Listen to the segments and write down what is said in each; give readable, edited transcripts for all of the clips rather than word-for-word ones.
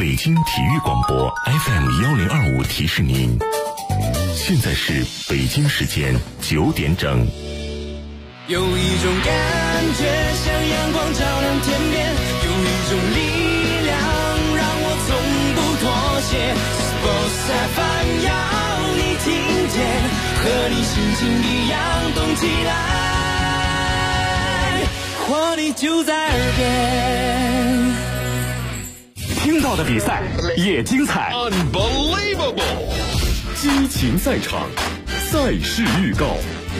北京体育广播 FM1025提示您，现在是北京时间9点整。 有一种感觉像阳光照亮天边，有一种力量让我从不妥协。Sports FM 要你听见，和你心情一样动起来，活力就在耳边。 听到的比赛也精彩 Unbelievable 激情赛场，赛事预告。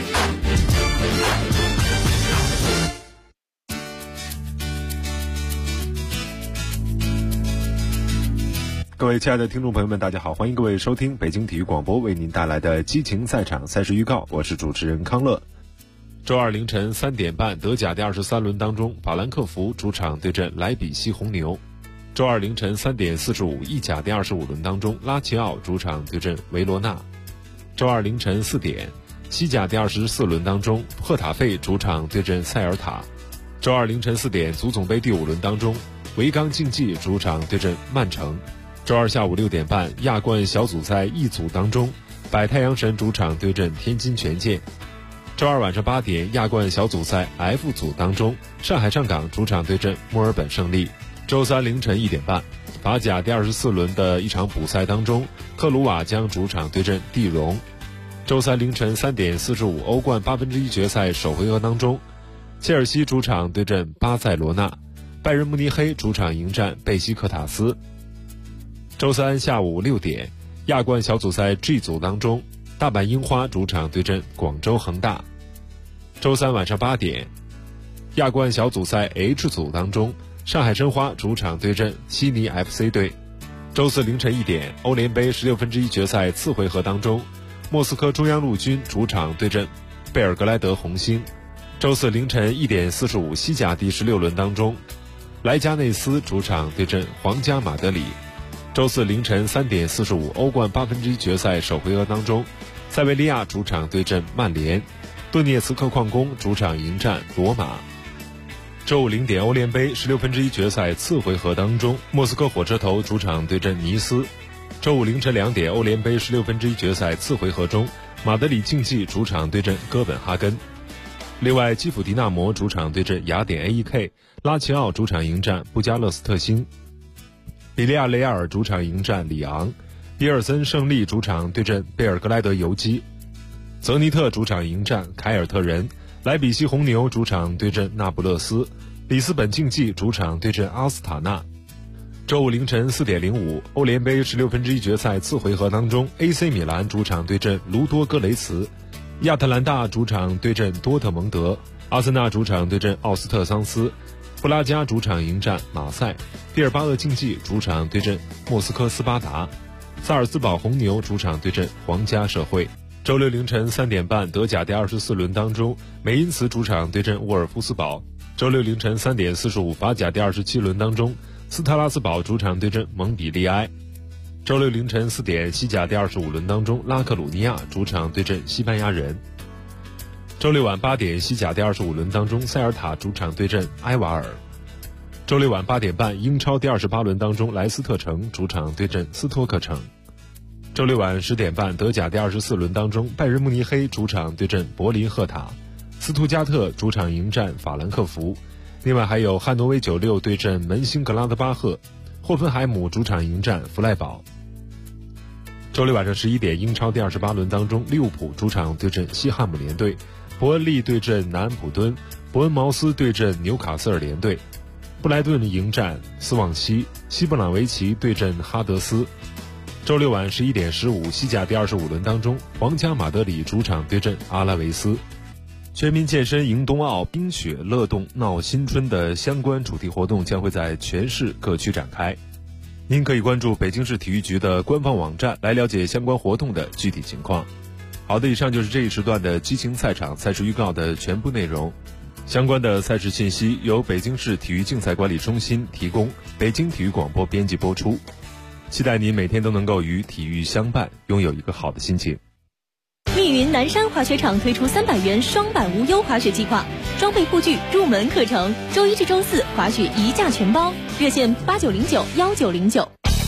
各位亲爱的听众朋友们，大家好，欢迎各位收听北京体育广播为您带来的激情赛场赛事预告，我是主持人康乐。 周二凌晨3点半，德甲第23轮当中，法兰克福主场对阵莱比锡红牛。周二凌晨3点45，意甲第25轮当中，拉齐奥主场对阵维罗纳。周二凌晨4点，西甲第24轮当中，赫塔费主场对阵塞尔塔。周二凌晨4点，足总杯第5轮当中，维冈竞技主场对阵曼城。周二下午6点半，亚冠小组赛 E 组当中，百太阳神主场对阵天津权健。周二晚上8点，亚冠小组赛 F 组当中，上海上港主场对阵墨尔本胜利。周三凌晨1点半，法甲第24轮的一场补赛当中，特鲁瓦将主场对阵蒂荣。周三凌晨3点45，欧冠1/8决赛首回合当中，切尔西主场对阵巴塞罗那，拜仁慕尼黑主场迎战贝西克塔斯。周三下午6点，亚冠小组赛 G 组当中，大阪樱花主场对阵广州恒大。周三晚上8点，亚冠小组赛 H 组当中，上海申花主场对阵悉尼 FC 队。周四凌晨1点，欧联杯16分之一决赛次回合当中，莫斯科中央陆军主场对阵贝尔格莱德红星。周四凌晨1点45，西甲第16轮当中，莱加内斯主场对阵皇家马德里。周四凌晨3点45，欧冠1/8决赛首回合当中，塞维利亚主场对阵曼联，顿涅茨克矿工主场迎战罗马。周五0点，欧联杯16分之一决赛次回合当中，莫斯科火车头主场对阵尼斯。周五凌晨2点，欧联杯16分之一决赛次回合中，马德里竞技主场对阵哥本哈根。另外，基辅迪纳摩主场对阵雅典 AEK， 拉齐奥主场迎战布加勒斯特星，比利亚雷亚尔主场迎战里昂，比尔森胜利主场对阵贝尔格莱德游击，泽尼特主场迎战凯尔特人，莱比锡红牛主场对阵那不勒斯，里斯本竞技主场对阵阿斯塔纳。周五凌晨4点05，欧联杯16分之一决赛次回合当中， AC 米兰主场对阵卢多戈雷茨，亚特兰大主场对阵多特蒙德，阿森纳主场对阵奥斯特桑斯，布拉加主场迎战马赛，毕尔巴鄂竞技主场对阵莫斯科斯巴达，萨尔茨堡红牛主场对阵皇家社会。周六凌晨3点半，德甲第24轮当中，梅因茨主场对阵沃尔夫斯堡。周六凌晨3点45，法甲第27轮当中，斯特拉斯堡主场对阵蒙彼利埃。周六凌晨4点，西甲第25轮当中，拉克鲁尼亚主场对阵西班牙人。周六晚8点，西甲第25轮当中，塞尔塔主场对阵埃瓦尔。周六晚8点半，英超第28轮当中，莱斯特城主场对阵斯托克城。周六晚10点半，德甲第24轮当中，拜仁慕尼黑主场对阵柏林赫塔，斯图加特主场迎战法兰克福。另外还有汉诺威96对阵门兴格拉德巴赫，霍芬海姆主场迎战弗赖堡。周六晚上11点，英超第28轮当中，利物浦主场对阵西汉姆联队，伯恩利对阵南安普敦，伯恩茅斯对阵纽卡斯尔联队，布莱顿迎战斯旺西，西布朗维奇对阵哈德斯。周六晚11点15，西甲第25轮当中，皇家马德里主场对阵阿拉维斯。全民健身迎冬奥，冰雪乐冻闹新春的相关主题活动将会在全市各区展开。您可以关注北京市体育局的官方网站来了解相关活动的具体情况。好的，以上就是这一时段的激情赛场赛事预告的全部内容。相关的赛事信息由北京市体育竞赛管理中心提供，北京体育广播编辑播出。期待您每天都能够与体育相伴，拥有一个好的心情。 密云南山滑雪场推出300元双板无忧滑雪计划，装备护具入门课程，周一至周四滑雪一价全包，热线89091909。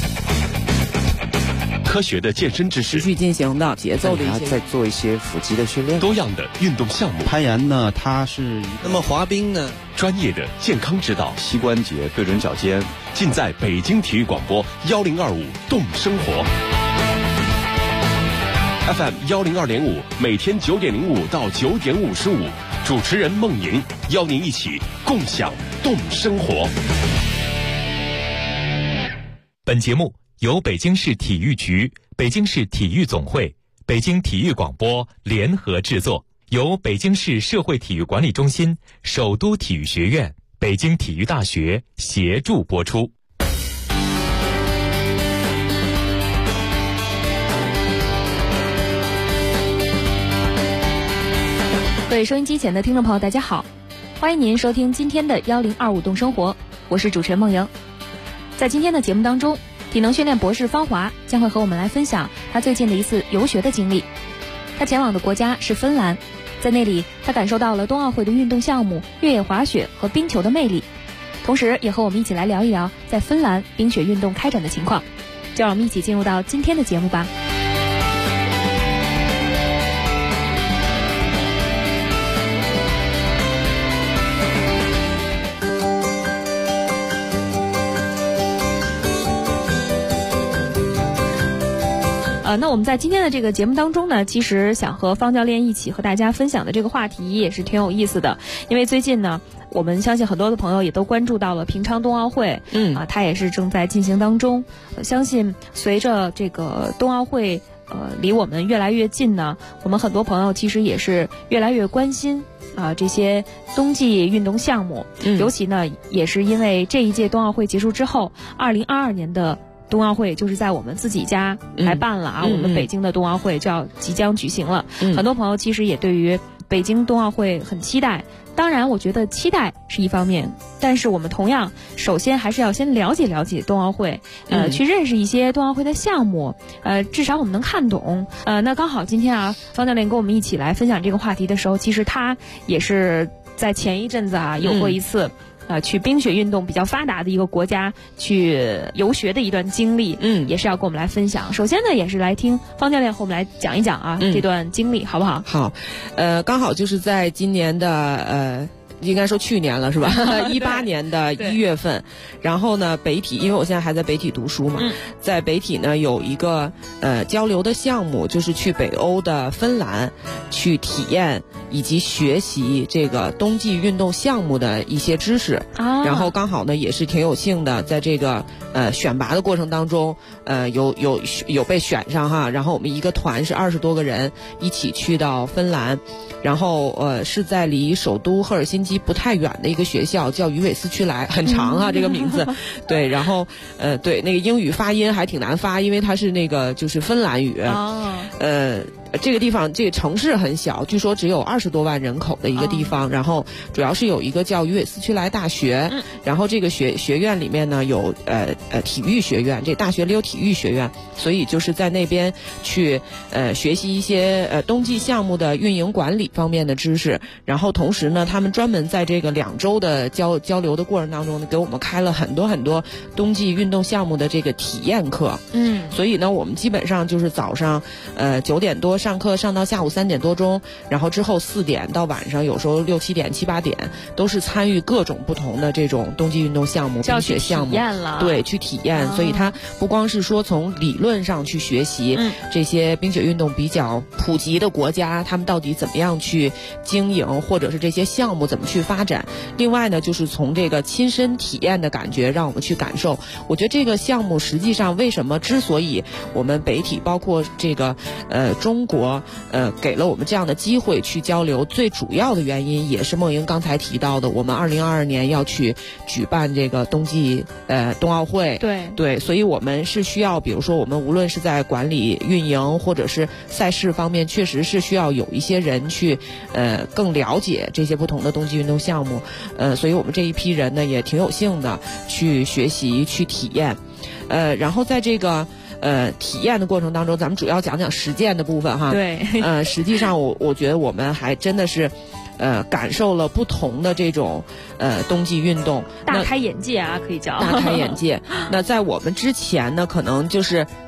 科学的健身知识， 持续进行的节奏的一些， 再做一些腹肌的训练， 多样的运动项目。 攀岩呢，它是那么滑冰呢？ 专业的健康指导， 膝关节对准脚尖， 尽在北京体育广播1025动生活 FM 102.5，每天9点05到9点55，主持人孟莹邀您一起共享动生活。 本节目由北京市体育局、北京市体育总会、北京体育广播联合制作，由北京市社会体育管理中心、首都体育学院、北京体育大学协助播出。 各位收音机前的听众朋友，大家好，欢迎您收听今天的1025动生活，我是主持人孟莹。在今天的节目当中，体能训练博士方华将会和我们来分享他最近的一次游学的经历。他前往的国家是芬兰，在那里他感受到了冬奥会的运动项目越野滑雪和冰球的魅力，同时也和我们一起来聊一聊在芬兰冰雪运动开展的情况。就让我们一起进入到今天的节目吧。那我们在今天的这个节目当中呢，其实想和方教练一起和大家分享的这个话题也是挺有意思的，因为最近呢，我们相信很多的朋友也都关注到了平昌冬奥会，它也是正在进行当中。相信随着这个冬奥会离我们越来越近呢，我们很多朋友其实也是越来越关心这些冬季运动项目，尤其呢也是因为这一届冬奥会结束之后，2022年的冬奥会就是在我们自己家来办了我们北京的冬奥会就要即将举行了，很多朋友其实也对于北京冬奥会很期待。当然我觉得期待是一方面，但是我们同样首先还是要先了解了解冬奥会，去认识一些冬奥会的项目，至少我们能看懂。那刚好今天方教练跟我们一起来分享这个话题的时候，其实他也是在前一阵子有过一次去冰雪运动比较发达的一个国家去游学的一段经历，也是要跟我们来分享。首先呢，也是来听方教练和我们来讲一讲这段经历，好不好？ 好，刚好就是在今年的应该说去年了是吧？18年的1月份，然后呢，北体，因为我现在还在北体读书嘛，在北体呢有一个交流的项目，就是去北欧的芬兰去体验以及学习这个冬季运动项目的一些知识，然后刚好呢也是挺有幸的，在这个选拔的过程当中，有被选上哈，然后我们一个团是20多个人一起去到芬兰，然后是在离首都赫尔辛基不太远的一个学校，叫于韦斯屈莱，很长这个名字，对，然后对，那个英语发音还挺难发，因为它是那个就是芬兰语，这个地方这个城市很小，据说只有20多万人口的一个地方，然后主要是有一个叫于韦斯屈莱大学，然后这个学院里面呢有体育学院，这大学里有体育学院，所以就是在那边去学习一些冬季项目的运营管理方面的知识，然后同时呢他们专门在这个2周的交流的过程当中呢，给我们开了很多很多冬季运动项目的这个体验课，所以呢我们基本上就是早上9点多上课上到下午3点多钟，然后之后4点到晚上有时候6、7点、7、8点都是参与各种不同的这种冬季运动项目、冰雪项目，对，去体验。所以它不光是说从理论上去学习这些冰雪运动比较普及的国家，他们到底怎么样去经营，或者是这些项目怎么去发展。另外呢，就是从这个亲身体验的感觉，让我们去感受。我觉得这个项目实际上为什么之所以我们北体包括这个中国给了我们这样的机会去交流，最主要的原因也是孟莹刚才提到的，我们2022年要去举办这个冬季冬奥会，对，所以我们是需要，比如说我们无论是在管理运营或者是赛事方面，确实是需要有一些人去更了解这些不同的冬季运动项目，所以我们这一批人呢也挺有幸的去学习去体验，然后在这个体验的过程当中，咱们主要讲讲实践的部分哈。 对， 实际上我觉得我们还真的是感受了不同的这种冬季运动， 大开眼界可以叫大开眼界。那在我们之前呢，可能就是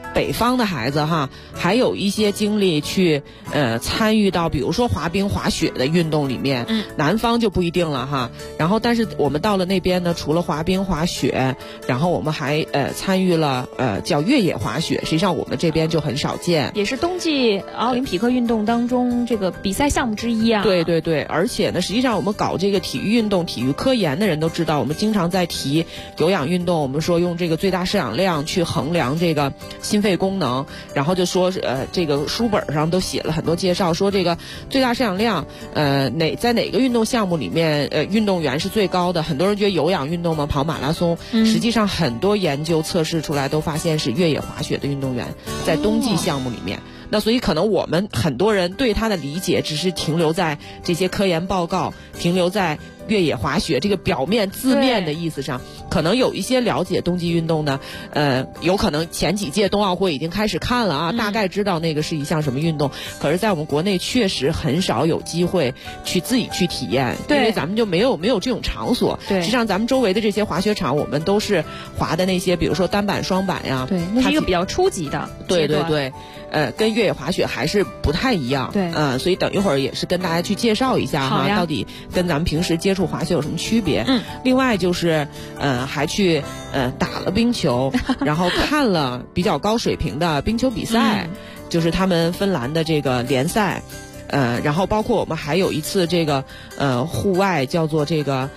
北方的孩子哈，还有一些精力去参与到比如说滑冰滑雪的运动里面，南方就不一定了哈。然后但是我们到了那边呢，除了滑冰滑雪，然后我们还参与了叫越野滑雪，实际上我们这边就很少见， 也是冬季奥林匹克运动当中这个比赛项目之一啊。 对对对，而且呢，实际上我们搞这个体育运动、体育科研的人都知道，我们经常在提有氧运动，我们说用这个最大摄氧量去衡量这个心肺功能，然后就说这个书本上都写了很多介绍，说这个最大摄氧量在哪个运动项目里面运动员是最高的。很多人觉得有氧运动嘛，跑马拉松，实际上很多研究测试出来都发现是越野滑雪的运动员在冬季项目里面。那所以可能我们很多人对他的理解只是停留在这些科研报告，停留在越野滑雪这个表面字面的意思上，可能有一些了解冬季运动呢，有可能前几届冬奥会已经开始看了啊，大概知道那个是一项什么运动，可是在我们国内确实很少有机会去自己去体验，因为咱们就没有这种场所。实际上咱们周围的这些滑雪场，我们都是滑的那些，比如说单板、双板呀， 对，那是一个比较初级的对对对。跟越野滑雪还是不太一样， 对， 所以等一会儿也是跟大家去介绍一下哈，到底跟咱们平时接触滑雪有什么区别。另外就是还去打了冰球，然后看了比较高水平的冰球比赛，就是他们芬兰的这个联赛，然后包括我们还有一次这个户外叫做这个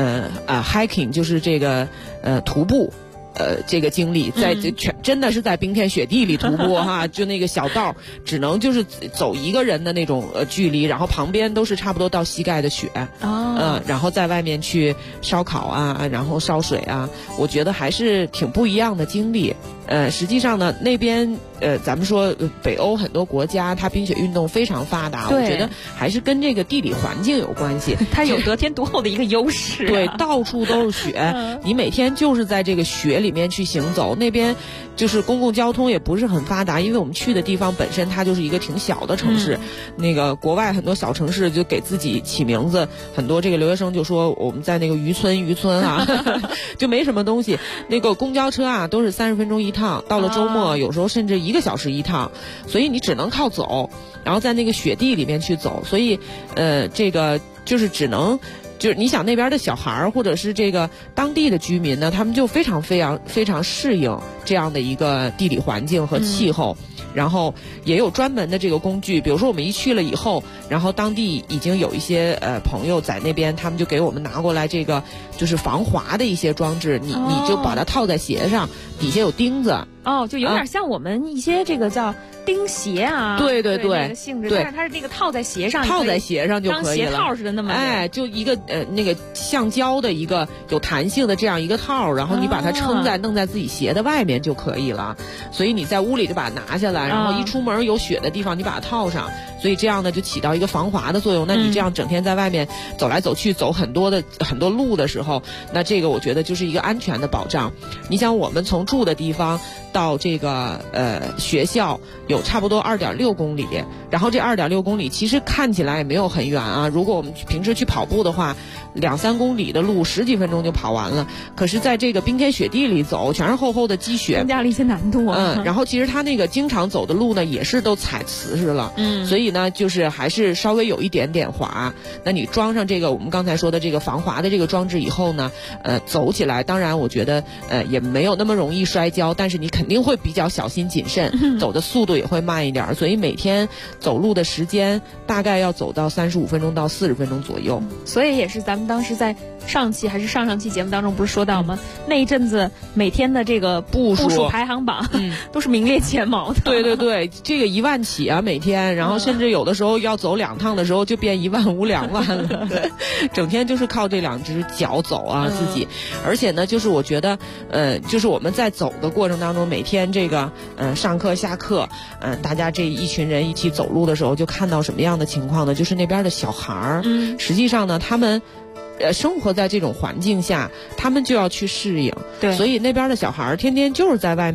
hiking， 就是这个徒步。这个经历在真的是在冰天雪地里徒步哈，就那个小道只能就是走一个人的那种距离，然后旁边都是差不多到膝盖的雪，然后在外面去烧烤啊，然后烧水啊，我觉得还是挺不一样的经历。实际上呢，那边咱们说北欧很多国家，它冰雪运动非常发达，我觉得还是跟这个地理环境有关系。 它有得天独厚的一个优势， 对，到处都是雪，你每天就是在这个雪里面去行走。那边就是公共交通也不是很发达，因为我们去的地方本身它就是一个挺小的城市。那个国外很多小城市就给自己起名字，很多这个留学生就说我们在那个渔村啊，就没什么东西。那个公交车啊都是30分钟一趟，到了周末有时候甚至1个小时一趟，所以你只能靠走，然后在那个雪地里面去走，所以这个就是只能。就是你想那边的小孩儿或者是这个当地的居民呢，他们就非常适应这样的一个地理环境和气候。然后也有专门的这个工具，比如说我们一去了以后，然后当地已经有一些朋友在那边，他们就给我们拿过来这个就是防滑的一些装置，你就把它套在鞋上，底下有钉子。 就有点像我们一些这个叫钉鞋啊， 对对对， 那个性质，但是它是那个套在鞋上， 套在鞋上就可以了， 当鞋套似的那么， 就一个那个橡胶的一个有弹性的这样一个套，然后你把它弄在自己鞋的外面就可以了。所以你在屋里就把它拿下来，然后一出门有雪的地方你把它套上，所以这样呢就起到一个防滑的作用。那你这样整天在外面走来走去，走很多路的时候，那这个我觉得就是一个安全的保障。你想我们从住的地方到这个学校有差不多2.6公里，然后这2.6公里其实看起来也没有很远啊。如果我们平时去跑步的话，2-3公里的路10几分钟就跑完了。可是在这个冰天雪地里走，全是厚厚的积雪， 增加了一些难度啊。 然后其实它那个经常走的路呢，也是都踩瓷实了，所以呢，就是还是稍微有一点点滑。那你装上这个我们刚才说的这个防滑的这个装置以后呢，走起来，当然我觉得也没有那么容易摔跤，但是你肯定会比较小心谨慎，走的速度也会慢一点，所以每天走路的时间大概要走到35分钟到40分钟左右。 所以也是咱们当时在上期还是上期节目当中不是说到吗？那一阵子每天的这个步数排行榜都是名列前茅的。 对对对，这个1万起啊每天，然后甚至有的时候要走2趟的时候就变15000、2万了。对，整天就是靠这2只脚走啊自己。而且呢，就是我觉得就是我们在走的过程当中，每天这个上课下课，大家这一群人一起走路的时候，就看到什么样的情况呢？就是那边的小孩儿，实际上呢，他们生活在这种环境下，他们就要去适应。 对， 所以那边的小孩天天就是在外面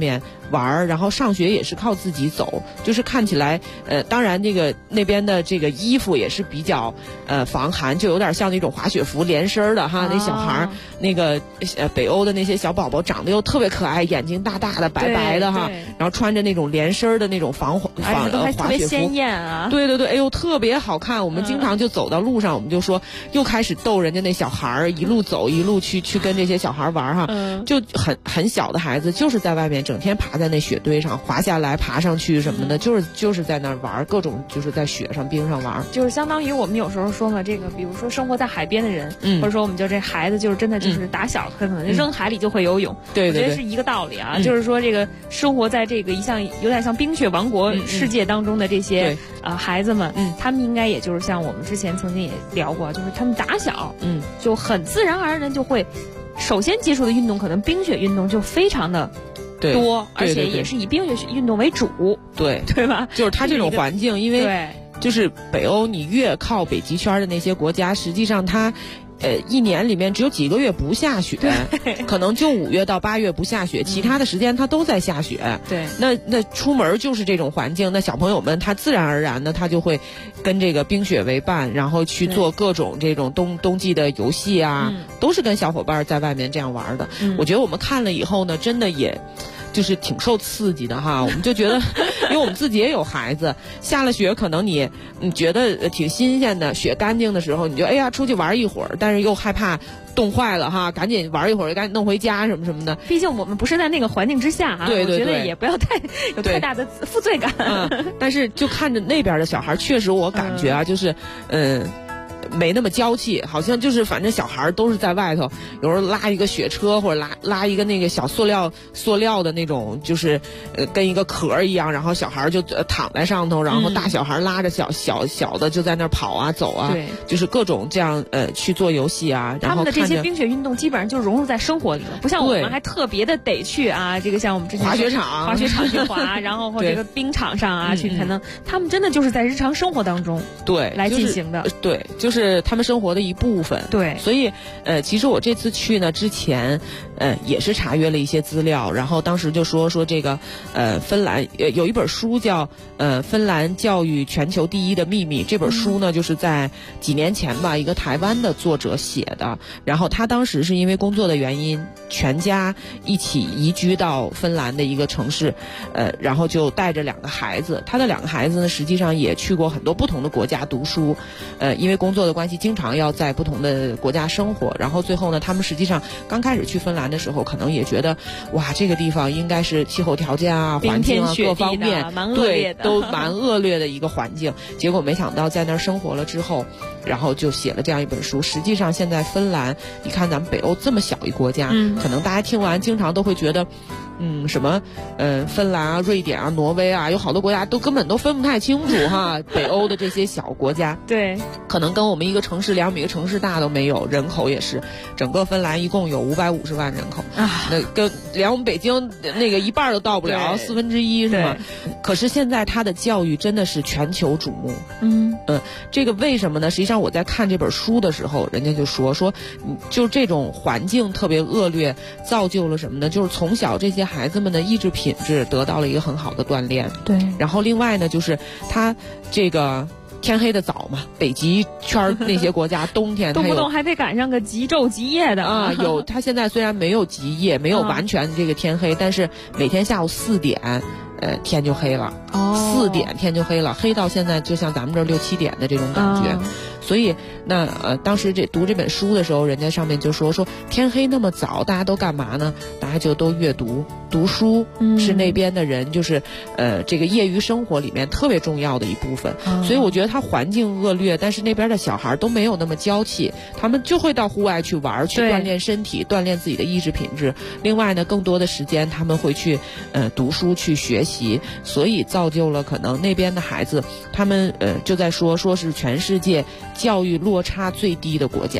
玩，然后上学也是靠自己走，就是看起来当然那边的这个衣服也是比较防寒，就有点像那种滑雪服连身的哈，那小孩那个北欧的那些小宝宝长得又特别可爱，眼睛大大的白白的哈，然后穿着那种连身的那种滑雪服， 鲜艳啊， 对对对，哎呦特别好看。我们经常就走到路上，我们就说又开始逗人家那小孩一路走一路去跟这些小孩玩哈，就很小的孩子就是在外面整天爬在那雪堆上，滑下来爬上去什么的，就是在那儿玩各种，就是在雪上冰上玩， 就是相当于我们有时候说嘛，这个比如说生活在海边的人，或者说我们就这孩子就是真的就是打小可能扔海里就会游泳， 对对对， 我觉得是一个道理啊，就是说这个生活在这个有点像冰雪王国世界当中的这些孩子们，他们应该也就是像我们之前曾经也聊过，就是他们打小就很自然而然就会首先接触的运动可能冰雪运动就非常的多，而且也是以冰雪运动为主，对吧？ 就是它这种环境，因为就是北欧，你越靠北极圈的那些国家，实际上它一年里面只有几个月不下雪，可能就5月到8月不下雪，其他的时间它都在下雪。 对， 那出门就是这种环境，那小朋友们他自然而然的他就会跟这个冰雪为伴，然后去做各种这种冬季的游戏啊，都是跟小伙伴在外面这样玩的。我觉得我们看了以后呢，真的也就是挺受刺激的哈，我们就觉得，因为我们自己也有孩子，下了雪可能你觉得挺新鲜的，雪干净的时候，你就哎呀出去玩一会儿，但是又害怕冻坏了哈，赶紧玩一会儿，赶紧弄回家什么什么的。 毕竟我们不是在那个环境之下啊， 对对对， 我觉得也不要有太大的负罪感。 但是就看着那边的小孩，确实我感觉啊，就是没那么娇气，好像就是反正小孩都是在外头，有时候拉一个雪车或者拉一个那个小塑料的那种，就是跟一个壳一样，然后小孩就躺在上头，然后大小孩拉着小的就在那儿跑啊走啊， 对， 就是各种这样去做游戏啊。然后他们的这些冰雪运动基本上就融入在生活里了，不像我们还特别的得去啊，这个像我们之前滑雪场去滑，然后或者这个冰场上啊去才能，他们真的就是在日常生活当中来进行的， 对，就是他们生活的一部分。 对， 所以其实我这次去呢之前也是查阅了一些资料，然后当时就说这个芬兰有一本书叫芬兰教育全球第一的秘密，这本书呢就是在几年前吧一个台湾的作者写的，然后他当时是因为工作的原因全家一起移居到芬兰的一个城市，然后就带着2个孩子，他的2个孩子呢实际上也去过很多不同的国家读书，因为工作的关系经常要在不同的国家生活，然后最后呢他们实际上刚开始去芬兰的时候可能也觉得哇这个地方应该是气候条件啊环境啊各方面对都蛮恶劣的一个环境，结果没想到在那儿生活了之后，然后就写了这样一本书。实际上现在芬兰你看咱们北欧这么小一国家，可能大家听完经常都会觉得什么芬兰啊瑞典啊挪威啊，有好多国家都根本都分不太清楚哈北欧的这些小国家对， 可能跟我们一个城市2比一个城市大都没有，人口也是整个芬兰一共有550万人口啊，那跟连我们北京那个一半都到不了1/4是吗？可是现在它的教育真的是全球瞩目。这个为什么呢？实际上我在看这本书的时候，人家就说就这种环境特别恶劣造就了什么呢？就是从小这些孩子们的意志品质得到了一个很好的锻炼。 对，然后另外呢就是他这个天黑的早嘛，北极圈那些国家冬天动不动还得赶上个极昼极夜的啊。有，它现在虽然没有极夜，没有完全这个天黑，但是每天下午4点天就黑了，4点天就黑了，黑到现在就像咱们这6、7点的这种感觉。所以那当时读这本书的时候，人家上面就说天黑那么早，大家都干嘛呢？大家就都阅读书，是那边的人就是这个业余生活里面特别重要的一部分。所以我觉得它环境恶劣，但是那边的小孩都没有那么娇气，他们就会到户外去玩，去锻炼身体，锻炼自己的意志品质。另外呢，更多的时间他们会去读书去学习，所以造就了可能那边的孩子，他们就在说是全世界教育落差最低的国家。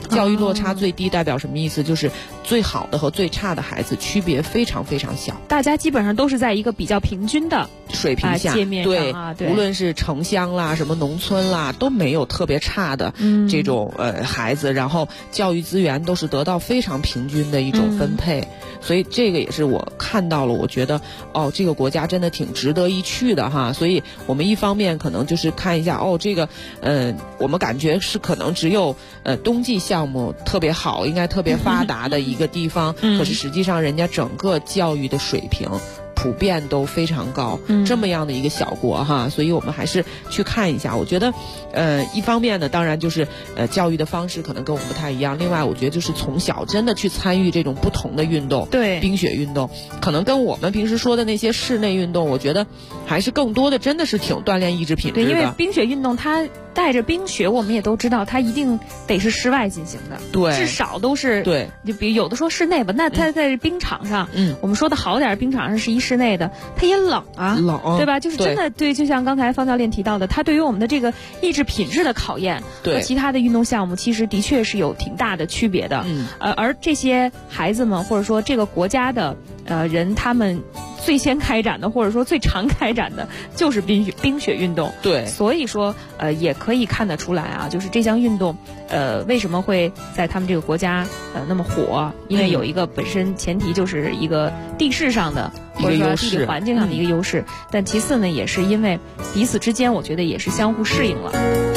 教育落差最低代表什么意思？就是最好的和最差的孩子区别非常非常小， 大家基本上都是在一个比较平均的水平下， 界面上对，无论是城乡啦、什么农村啦，都没有特别差的这种孩子，然后教育资源都是得到非常平均的一种分配，所以这个也是我看到了，我觉得这个国家真的挺值得一去的哈。所以我们一方面可能就是看一下这个我们感觉是可能只有冬季项目特别好，应该特别发达的一个地方，可是实际上人家整个教育的水平普遍都非常高，这么样的一个小国哈，所以我们还是去看一下。我觉得一方面呢，当然就是教育的方式可能跟我们不太一样，另外我觉得就是从小真的去参与这种不同的运动， 对， 冰雪运动可能跟我们平时说的那些室内运动，我觉得还是更多的真的是挺锻炼意志品质的。 对，因为冰雪运动它带着冰雪，我们也都知道它一定得是室外进行的， 对， 至少都是对。 就比如有的说室内吧，那它在冰场上，我们说的好点，冰场上是一室内的，它也冷啊， 冷， 对吧？就是真的对，就像刚才方教练提到的，它对于我们的这个意志品质的考验，和其他的运动项目其实的确是有挺大的区别的。而这些孩子们或者说这个国家的人，他们最先开展的或者说最常开展的就是冰雪运动。 对， 所以说也可以看得出来啊，就是这项运动为什么会在他们这个国家那么火？因为有一个本身前提就是一个地势上的或者说地理环境上的一个优势，但其次呢，也是因为彼此之间，我觉得也是相互适应了。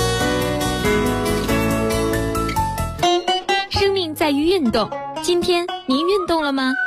生命在于运动，今天您运动了吗？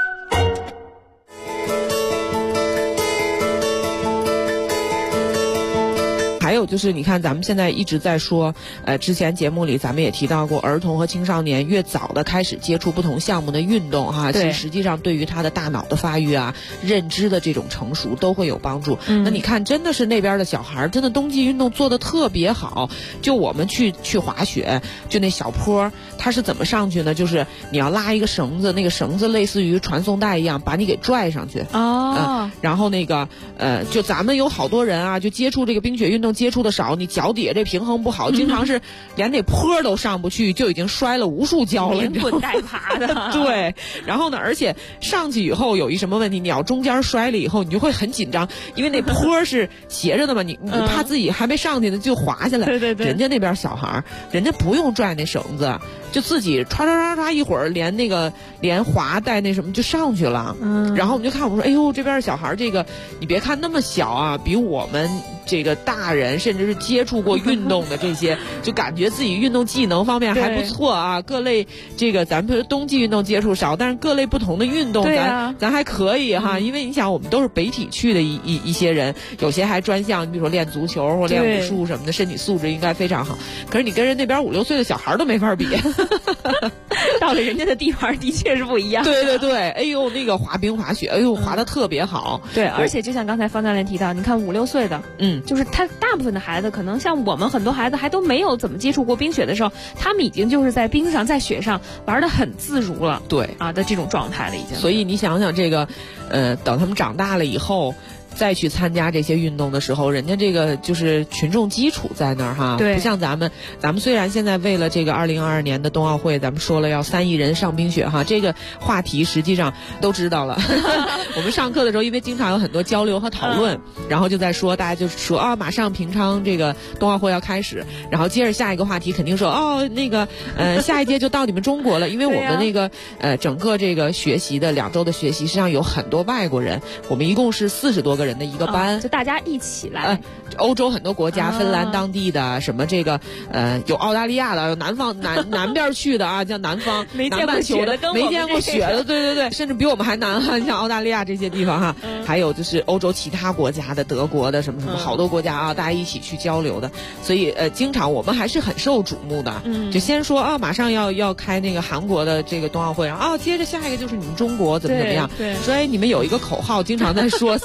还有就是你看咱们现在一直在说之前节目里咱们也提到过，儿童和青少年越早的开始接触不同项目的运动哈，其实实际上对于他的大脑的发育啊、认知的这种成熟都会有帮助。那你看真的是那边的小孩真的冬季运动做得特别好，就我们去滑雪，就那小坡它是怎么上去呢？就是你要拉一个绳子，那个绳子类似于传送带一样把你给拽上去然后那个就咱们有好多人啊，就接触这个冰雪运动接触的少，你脚底下这平衡不好，经常是连那坡都上不去，就已经摔了无数跤了， 连滚带爬的对，然后呢而且上去以后有一什么问题，你要中间摔了以后你就会很紧张，因为那坡是斜着的嘛，你怕自己还没上去呢就滑下来。 对对对， 人家那边小孩人家不用拽那绳子，就自己唰唰唰唰一会儿连滑带那什么就上去了。然后我们就看，我们说哎呦这边小孩这个你别看那么小啊，比我们这个大人甚至是接触过运动的这些就感觉自己运动技能方面还不错啊，各类这个咱们比如冬季运动接触少，但是各类不同的运动咱还可以哈。因为你想我们都是北体去的一些人，有些还专项比如说练足球或练武术什么的，身体素质应该非常好，可是你跟人那边5、6岁的小孩都没法比到了人家的地方的确是不一样。 对对对，哎呦那个滑冰滑雪，哎呦滑得特别好。 对，而且就像刚才方教练提到，你看5、6岁的就是他大部分的孩子可能像我们很多孩子还都没有怎么接触过冰雪的时候，他们已经就是在冰上在雪上玩得很自如了， 对的这种状态了已经。 所以你想想这个等他们长大了以后再去参加这些运动的时候，人家这个就是群众基础在那儿哈， 对， 不像咱们虽然现在为了这个2022年的冬奥会，咱们说了要3亿人上冰雪哈，这个话题实际上都知道了。我们上课的时候，因为经常有很多交流和讨论，然后就在说，大家就说啊，马上平昌这个冬奥会要开始，然后接着下一个话题肯定说那个下一届就到你们中国了，因为我们那个整个这个学习的2周的学习，实际上有很多外国人，我们一共是40多个人的一个班， 就大家一起来。 欧洲很多国家，芬兰当地的什么这个有澳大利亚的，有南边去的啊，叫南方没见过雪的， 没见过雪的，对对对，甚至比我们还难哈，像澳大利亚这些地方哈，还有就是欧洲其他国家的，德国的什么什么好多国家啊，大家一起去交流的，所以经常我们还是很受瞩目的。就先说马上要开那个韩国的这个冬奥会，然后接着下一个就是你们中国怎么样， 对， 所以你们有一个口号经常在说3亿人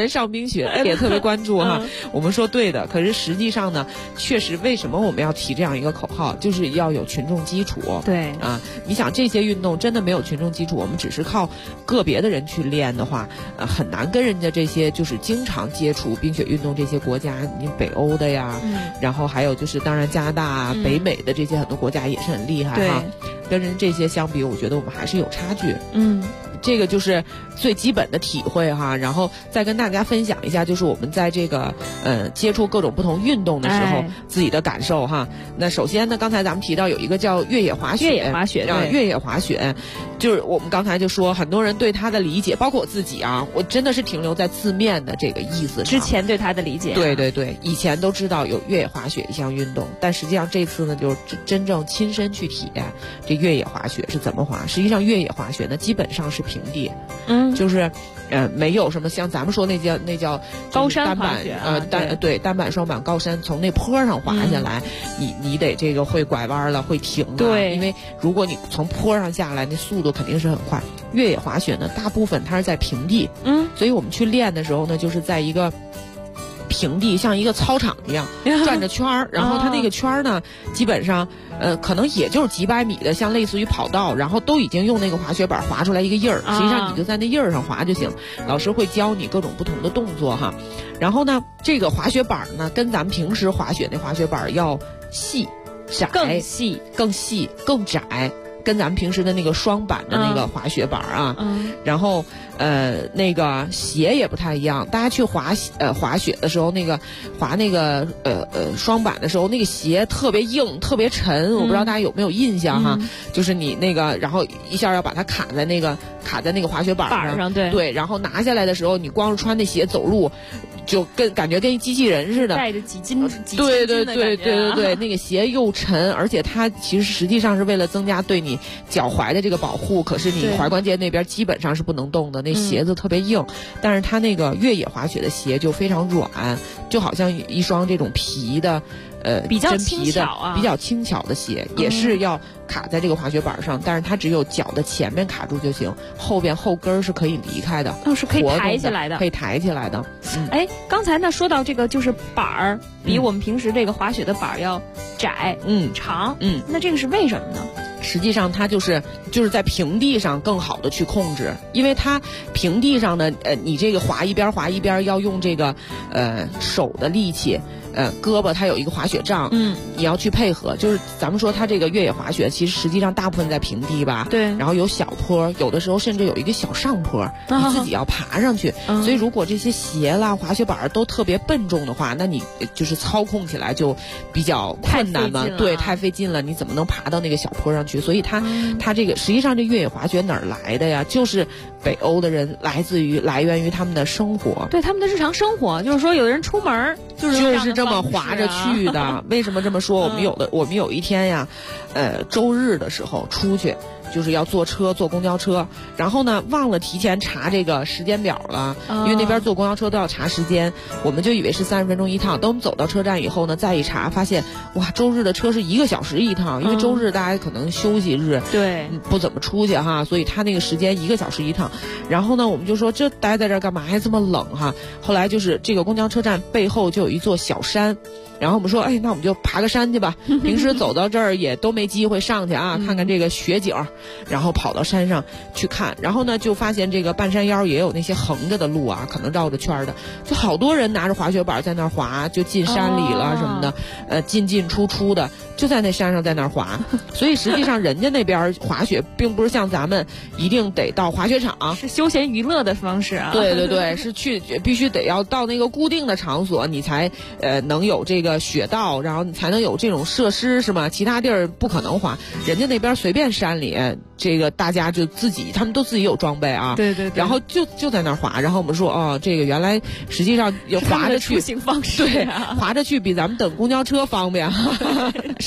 上冰雪，也特别关注哈。我们说对的，可是实际上呢，确实为什么我们要提这样一个口号，就是要有群众基础。 对啊，你想这些运动真的没有群众基础，我们只是靠个别的人去练的话，很难跟人家这些就是经常接触冰雪运动这些国家，你北欧的呀，然后还有就是当然加拿大、北美的这些很多国家也是很厉害哈。跟人这些相比，我觉得我们还是有差距。这个就是最基本的体会哈，然后再跟大家分享一下，就是我们在这个接触各种不同运动的时候自己的感受哈。那首先呢，刚才咱们提到有一个叫越野滑雪，越野滑雪，就是我们刚才就说很多人对它的理解，包括我自己啊，我真的是停留在字面的这个意思上。 之前对它的理解， 对，以前都知道有越野滑雪一项运动，但实际上这次呢，就是真正亲身去体验这越野滑雪是怎么滑。实际上越野滑雪呢，基本上是平地，就是没有什么像咱们说那叫高山单板单板双板高山，从那坡上滑下来，你得这个会拐弯了，会停啊， 对， 因为如果你从坡上下来，那速度肯定是很快。越野滑雪呢，大部分它是在平地，所以我们去练的时候呢，就是在一个平地，像一个操场一样转着圈儿，然后它那个圈儿呢，基本上可能也就是几百米的，像类似于跑道，然后都已经用那个滑雪板滑出来一个印儿，实际上你就在那印儿上滑就行。老师会教你各种不同的动作哈。然后呢，这个滑雪板呢，跟咱们平时滑雪那滑雪板要细、窄、更细、更窄。跟咱们平时的那个双板的那个滑雪板啊，然后那个鞋也不太一样。大家去滑雪的时候，那个滑那个双板的时候，那个鞋特别硬，特别沉。我不知道大家有没有印象哈，就是你那个，然后一下要把它卡在那个滑雪板上，对，然后拿下来的时候，你光是穿那鞋走路，就感觉跟机器人似的， 带着几斤对，那个鞋又沉，而且它其实实际上是为了增加对你脚踝的这个保护，可是你踝关节那边基本上是不能动的，那鞋子特别硬。但是它那个越野滑雪的鞋就非常软，就好像一双这种皮的比较轻巧的鞋，也是要卡在这个滑雪板上，但是它只有脚的前面卡住就行，后跟是可以离开的， 是可以抬起来的， 可以抬起来的。 刚才呢说到这个就是板儿比我们平时这个滑雪的板儿要窄，长，那这个是为什么呢？ 实际上它就是在平地上更好的去控制，因为它平地上呢，你这个滑一边要用这个手的力气。胳膊它有一个滑雪杖，你要去配合。就是咱们说它这个越野滑雪，其实实际上大部分在平地吧， 对， 然后有小坡，有的时候甚至有一个小上坡，你自己要爬上去。所以如果这些鞋啦、滑雪板都特别笨重的话，那你就是操控起来就比较困难嘛，对，太费劲了，你怎么能爬到那个小坡上去？所以它这个实际上这越野滑雪哪儿来的呀？就是北欧的人来源于他们的生活， 对他们的日常生活，就是说有人出门就是这么滑着去的。为什么这么说？我们有一天呀，周日的时候出去，就是要坐公交车，然后呢忘了提前查这个时间表了，因为那边坐公交车都要查时间，我们就以为是30分钟一趟。等我们走到车站以后呢，再一查发现，哇，周日的车是1个小时一趟，因为周日大家可能休息日， 对， 不怎么出去哈，所以他那个时间1个小时一趟。然后呢，我们就说这待在这儿干嘛？还这么冷哈。后来就是这个公交车站背后就有一座小山。然后我们说，那我们就爬个山去吧。平时走到这儿也都没机会上去啊，看看这个雪景，然后跑到山上去看。然后呢，就发现这个半山腰也有那些横着的路啊，可能绕着圈的，就好多人拿着滑雪板在那儿滑，就进山里了什么的，进出的，就在那山上在那儿滑。所以实际上人家那边滑雪并不是像咱们一定得到滑雪场， 是休闲娱乐的方式啊。 对，是必须得要到那个固定的场所，你才能有这个雪道，然后你才能有这种设施，是吗？其他地儿不可能滑，人家那边随便山里，这个大家就他们都自己有装备啊。 对， 然后就在那儿滑。然后我们说，这个原来实际上滑着去， 出行方式， 对，滑着去比咱们等公交车方便。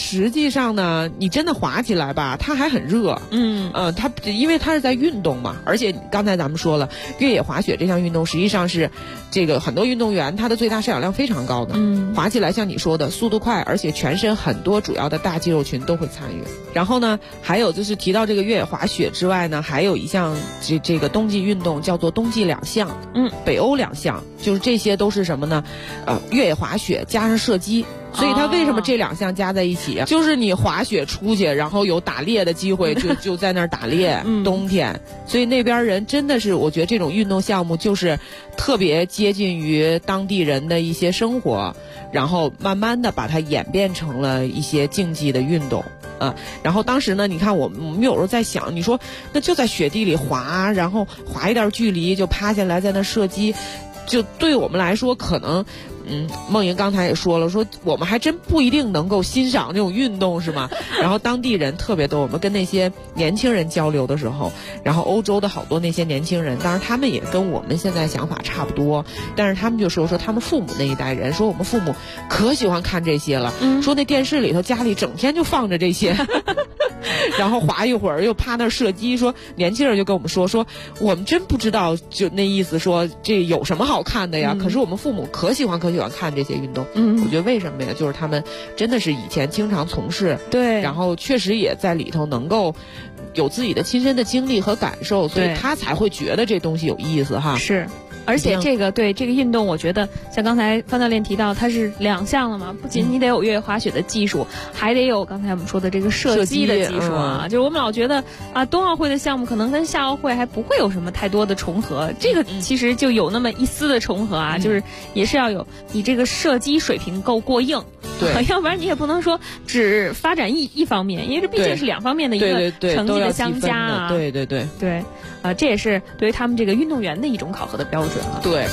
实际上呢，你真的滑起来吧，它还很热。它因为它是在运动嘛，而且刚才咱们说了，越野滑雪这项运动实际上是这个很多运动员他的最大摄氧量非常高的。滑起来像你说的速度快，而且全身很多主要的大肌肉群都会参与。然后呢，还有就是提到这个越野滑雪之外呢，还有一项这个冬季运动叫做冬季两项。北欧两项，就是这些都是什么呢？越野滑雪加上射击。所以它为什么这两项加在一起啊？就是你滑雪出去，然后有打猎的机会，就在那儿打猎。冬天，所以那边人真的是，我觉得这种运动项目就是特别接近于当地人的一些生活，然后慢慢的把它演变成了一些竞技的运动。然后当时呢，你看我们有时候在想，你说那就在雪地里滑，然后滑一段距离就趴下来在那射击，就对我们来说可能。梦莹刚才也说了，说我们还真不一定能够欣赏这种运动，是吗？然后当地人特别多，我们跟那些年轻人交流的时候，然后欧洲的好多那些年轻人，当然他们也跟我们现在想法差不多，但是他们就说他们父母那一代人，说我们父母可喜欢看这些了，说那电视里头家里整天就放着这些。然后滑一会儿又趴那儿射击，说年轻人就跟我们说我们真不知道，就那意思说这有什么好看的呀？可是我们父母可喜欢看这些运动。我觉得为什么呀？就是他们真的是以前经常从事，对，然后确实也在里头能够有自己的亲身的经历和感受，所以他才会觉得这东西有意思哈。 是。而且这个运动，我觉得像刚才方教练提到，它是两项了嘛，不仅你得有越野滑雪的技术，还得有刚才我们说的这个射击的技术啊。就是我们老觉得啊，冬奥会的项目可能跟夏奥会还不会有什么太多的重合，这个其实就有那么一丝的重合啊，就是也是要有你这个射击水平够过硬，对，要不然你也不能说只发展一方面，因为这毕竟是两方面的一个成绩的相加啊。 对， 这也是对于他们这个运动员的一种考核的标准啊。 对。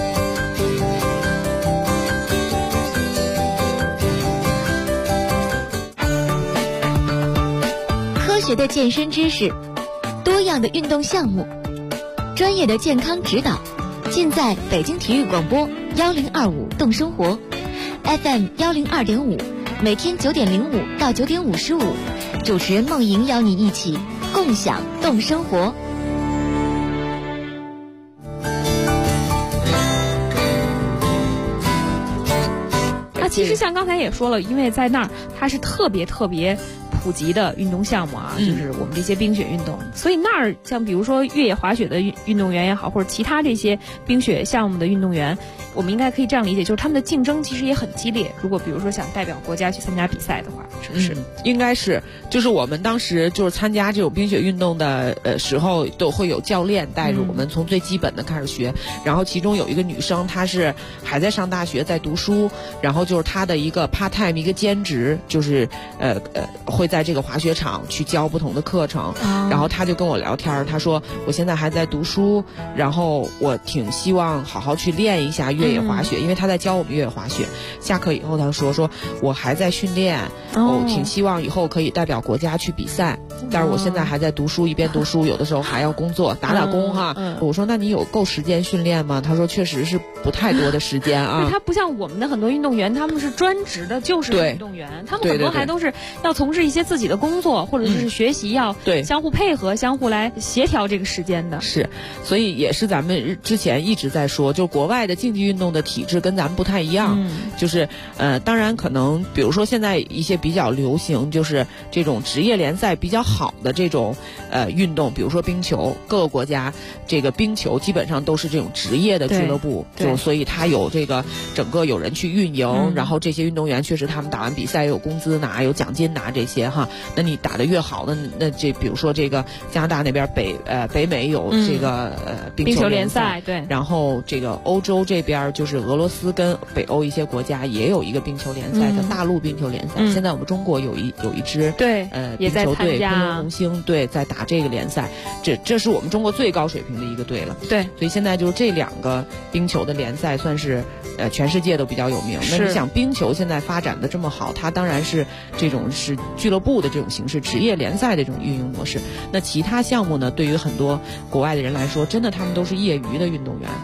科学的健身知识，多样的运动项目，专业的健康指导，尽在北京体育广播1025动生活 FM 102.5，每天9点05到9点55，主持人梦莹邀你一起共享动生活。 其实像刚才也说了，因为在那儿它是特别普及的运动项目啊，就是我们这些冰雪运动，所以那儿像比如说越野滑雪的运动员也好，或者其他这些冰雪项目的运动员，我们应该可以这样理解，就是他们的竞争其实也很激烈。如果比如说想代表国家去参加比赛的话，是不是？ 应该是，就是我们当时就是参加这种冰雪运动的时候，都会有教练带着我们从最基本的开始学。然后其中有一个女生，她是还在上大学，在读书，然后就是她的一个 part time 一个兼职，就是会在这个滑雪场去教不同的课程。然后她就跟我聊天，她说我现在还在读书，然后我挺希望好好去练一下越野滑雪，因为她在教我们越野滑雪。下课以后她说我还在训练，我挺希望以后可以代表国家去比赛，但是我现在还在读书，一边读书有的时候还要工作，打工哈。我说那你有够时间训练吗？她说确实是不太多的时间啊。 他不像我们的很多运动员，他们是专职的，就是运动员，他们很多还都是要从事一些自己的工作，或者是学习，要相互配合，相互来协调这个时间的。 是，所以也是咱们之前一直在说，就国外的竞技运动的体制跟咱们不太一样，就是当然可能比如说现在一些比较流行，就是这种职业联赛比较好的这种运动，比如说冰球，各个国家这个冰球基本上都是这种职业的俱乐部，就所以它有这个整个有人去运营，然后这些运动员确实他们打完比赛有工资拿，有奖金拿这些哈。那你打得越好，那这比如说这个加拿大那边北美有这个冰球联赛， 对， 然后这个欧洲这边就是俄罗斯跟北欧一些国家也有一个冰球联赛，叫大陆冰球联赛。现在我们中国有一支冰球队昆仑红星队在打这个联赛，这是我们中国最高水平的一个队了。 对， 所以现在就是这两个冰球的联赛算是全世界都比较有名。那你想冰球现在发展的这么好，它当然是这种是俱乐部的这种形式，职业联赛的这种运营模式。那其他项目呢，对于很多国外的人来说，真的他们都是业余的运动员，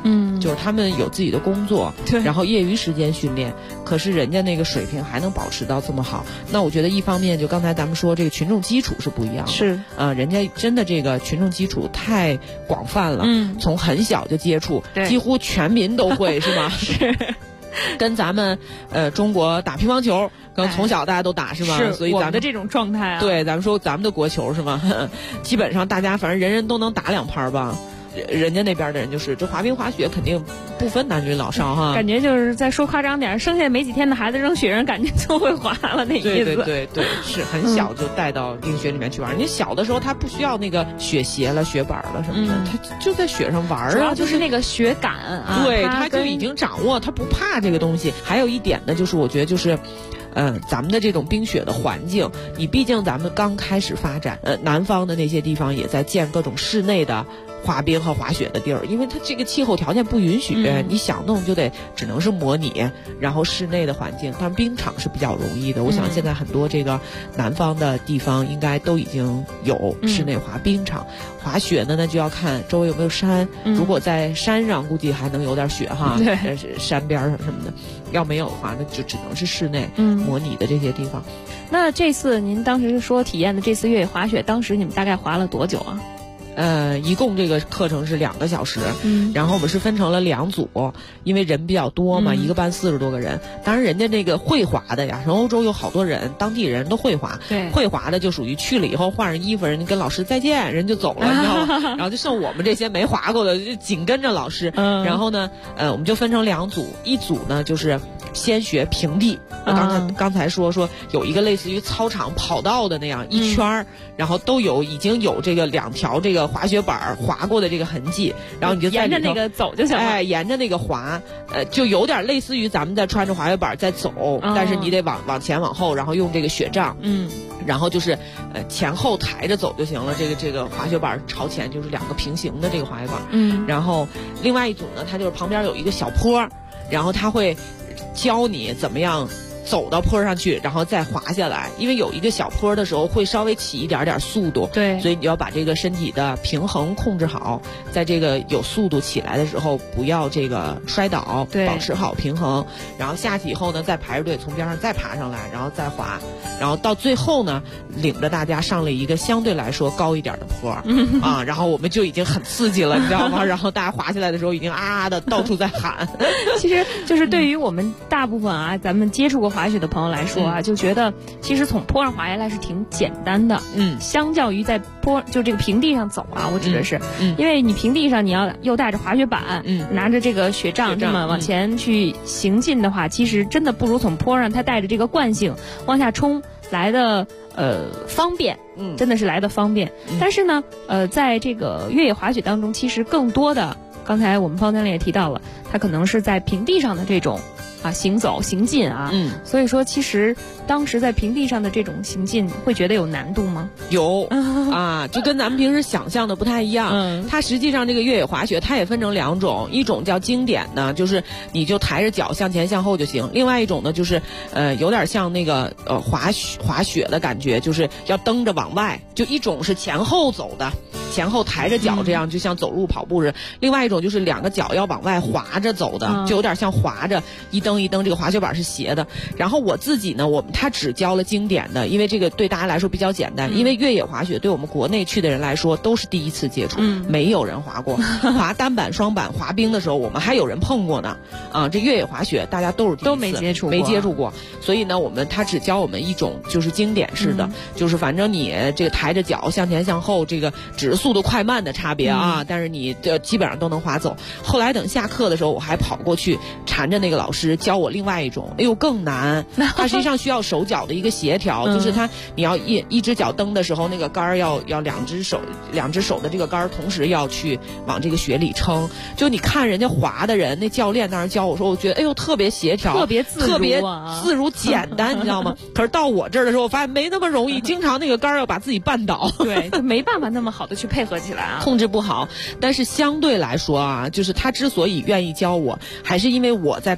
就是他们有自己的工作，然后业余时间训练，可是人家那个水平还能保持到这么好。那我觉得一方面就刚才咱们说这个群众基础是不一样的， 是人家真的这个群众基础太广泛了，从很小就接触，几乎全民都会是吗？ 是。 跟咱们中国打乒乓球，可能从小大家都打是吗？ 是， 所以咱们的这种状态啊， 对，咱们说咱们的国球是吗？基本上大家反正人人都能打2拍吧。人家那边的人就是这滑冰滑雪肯定不分男女老少哈， 感觉就是再说夸张点，生下没几天的孩子扔雪上，感觉就会滑了那意思。 对，是很小就带到冰雪里面去玩。你小的时候他不需要那个雪鞋了、雪板了什么的，他就在雪上玩啊， 主要就是那个雪感啊， 对，他就已经掌握，他不怕这个东西。还有一点呢，就是我觉得就是。咱们的这种冰雪的环境，你毕竟咱们刚开始发展，南方的那些地方也在建各种室内的滑冰和滑雪的地儿，因为它这个气候条件不允许，你想弄就得只能是模拟，然后室内的环境，但冰场是比较容易的。我想现在很多这个南方的地方应该都已经有室内滑冰场，滑雪呢那就要看周围有没有山，如果在山上估计还能有点雪哈，山边上什么的，要没有的话那就只能是室内模拟的这些地方。 那这次您当时说体验的这次越野滑雪，当时你们大概滑了多久啊？ 一共这个课程是2个小时，然后我们是分成了2组，因为人比较多嘛，一个班40多个人。当然人家那个会滑的呀，欧洲有好多人，当地人都会滑， 对， 会滑的就属于去了以后换上衣服，人家跟老师再见，人就走了，你知道吗？然后就剩我们这些没滑过的，就紧跟着老师。然后呢，我们就分成2组，一组呢就是先学平地，刚才说有一个类似于操场跑道的那样一圈，然后都已经有这个2条这个滑雪板滑过的这个痕迹，然后你就在沿着那个走就行了。 沿着那个滑，就有点类似于咱们在穿着滑雪板在走，但是你得往前往后，然后用这个雪杖，然后就是前后抬着走就行了。这个滑雪板朝前就是2个平行的这个滑雪板，然后另外一组呢，它就是旁边有一个小坡，然后它会教你怎么样走到坡上去，然后再滑下来。因为有一个小坡的时候会稍微起一点速度， 对， 所以你要把这个身体的平衡控制好，在这个有速度起来的时候不要这个摔倒，保持好平衡。然后下去以后呢，再排着队从边上再爬上来，然后再滑，然后到最后呢，领着大家上了一个相对来说高一点的坡啊，然后我们就已经很刺激了，你知道吗？然后大家滑下来的时候已经啊的到处在喊。 其实就是对于我们大部分咱们接触过滑雪的朋友来说就觉得其实从坡上滑下来是挺简单的，相较于在就这个平地上走我指的是，因为你平地上你要又带着滑雪板，拿着这个雪杖这么往前去行进的话，其实真的不如从坡上它带着这个惯性往下冲来的方便，真的是来的方便。但是呢，在这个越野滑雪当中，其实更多的，刚才我们方教练也提到了，它可能是在平地上的这种行走行进所以说其实当时在平地上的这种行进会觉得有难度吗？ 有就跟咱们平时想象的不太一样。它实际上这个越野滑雪它也分成2种，一种叫经典的，就是你就抬着脚向前向后就行；另外一种呢就是有点像那个滑雪的感觉，就是要蹬着往外。就一种是前后走的，前后抬着脚这样，就像走路跑步似的；另外一种就是2个脚要往外滑着走的，就有点像滑着一蹬一蹬，这个滑雪板是斜的。然后我自己呢，他只教了经典的，因为这个对大家来说比较简单。因为越野滑雪对我们国内去的人来说都是第一次接触，没有人滑过。滑单板、双板、滑冰的时候，我们还有人碰过呢。这越野滑雪大家都是第一次， 都没接触过。 所以呢，他只教我们一种就是经典式的，就是反正你这个抬着脚向前向后，这个只是速度快慢的差别但是你基本上都能滑走。后来等下课的时候，我还跑过去缠着那个老师教我另外一种，更难。它实际上需要手脚的一个协调，就是你要一只脚蹬的时候，那个杆要2只手的这个杆同时要去往这个雪里撑。就你看人家滑的人，那教练当时教我说，我觉得特别协调， 特别自如简单，你知道吗？可是到我这儿的时候，我发现没那么容易，经常那个杆要把自己绊倒， 对，就没办法那么好的去配合起来控制不好。但是相对来说就是他之所以愿意教我，还是因为我在班里算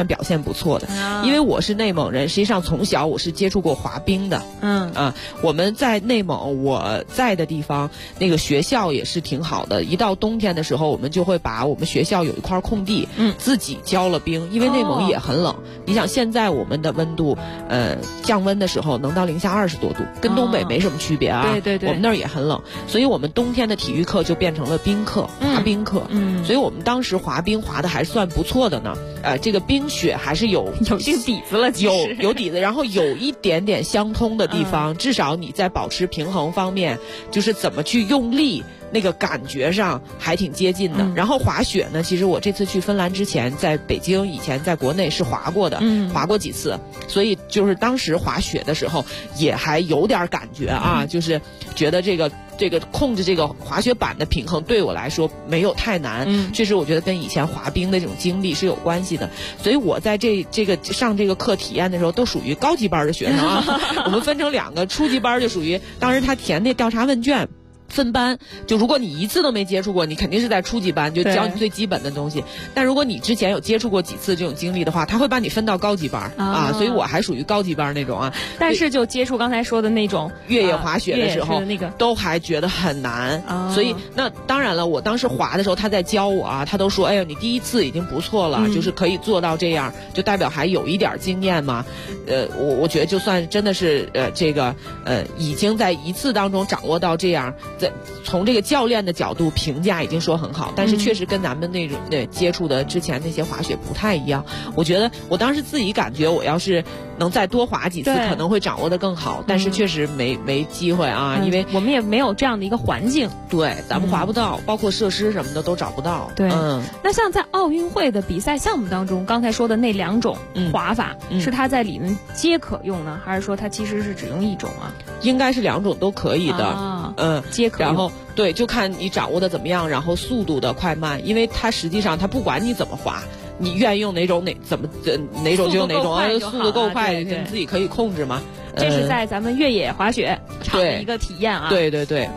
表现不错的。因为我是内蒙人，实际上从小我是接触过滑冰的。我们在内蒙我在的地方，那个学校也是挺好的。一到冬天的时候，我们就会把我们学校有一块空地，自己浇了冰，因为内蒙也很冷。你想现在我们的温度，降温的时候能到零下20多度，跟东北没什么区别啊。 对对对， 我们那儿也很冷，所以我们冬天的体育课就变成了冰课，滑冰课。所以我们当时滑冰滑的还算不错的呢。这个冰雪还是有这个底子了， 有底子，然后有一点点相通的地方，至少你在保持平衡方面，就是怎么去用力。那个感觉上还挺接近的。然后滑雪呢，其实我这次去芬兰之前，在北京以前在国内是滑过的，滑过几次，所以就是当时滑雪的时候也还有点感觉啊，就是觉得这个控制这个滑雪板的平衡对我来说没有太难。确实我觉得跟以前滑冰的这种经历是有关系的。所以我在这个上这个课体验的时候，都属于高级班的学生啊。我们分成2个，初级班就属于当时他填那调查问卷。分班，就如果你一次都没接触过，你肯定是在初级班，就教你最基本的东西。但如果你之前有接触过几次这种经历的话，他会把你分到高级班啊，所以我还属于高级班那种啊。 但是就接触刚才说的那种越野滑雪的时候，都还觉得很难。所以那当然了，我当时滑的时候他在教我啊，他都说，哎呦，你第一次已经不错了，就是可以做到这样，就代表还有一点经验嘛。我觉得就算真的是已经在一次当中掌握到这样。从这个教练的角度评价已经说很好，但是确实跟咱们那种接触的之前那些滑雪不太一样。我觉得我当时自己感觉，我要是能再多滑几次，可能会掌握得更好。但是确实没机会啊，因为我们也没有这样的一个环境。 对，咱们滑不到，包括设施什么的都找不到。 对，那像在奥运会的比赛项目当中，刚才说的那2种滑法，是它在里面皆可用呢，还是说它其实是只用一种啊？ 应该是2种都可以的。 皆可用。 然后对，就看你掌握的怎么样，然后速度的快慢，因为它实际上它不管你怎么滑，你愿意用哪种哪种就用哪种，速度够快，你自己可以控制嘛。 这是在咱们越野滑雪场的一个体验啊。 对对对。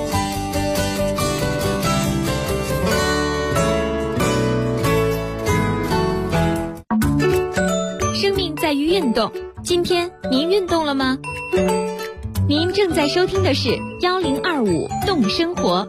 生命在于运动，今天您运动了吗？您正在收听的是1025动生活。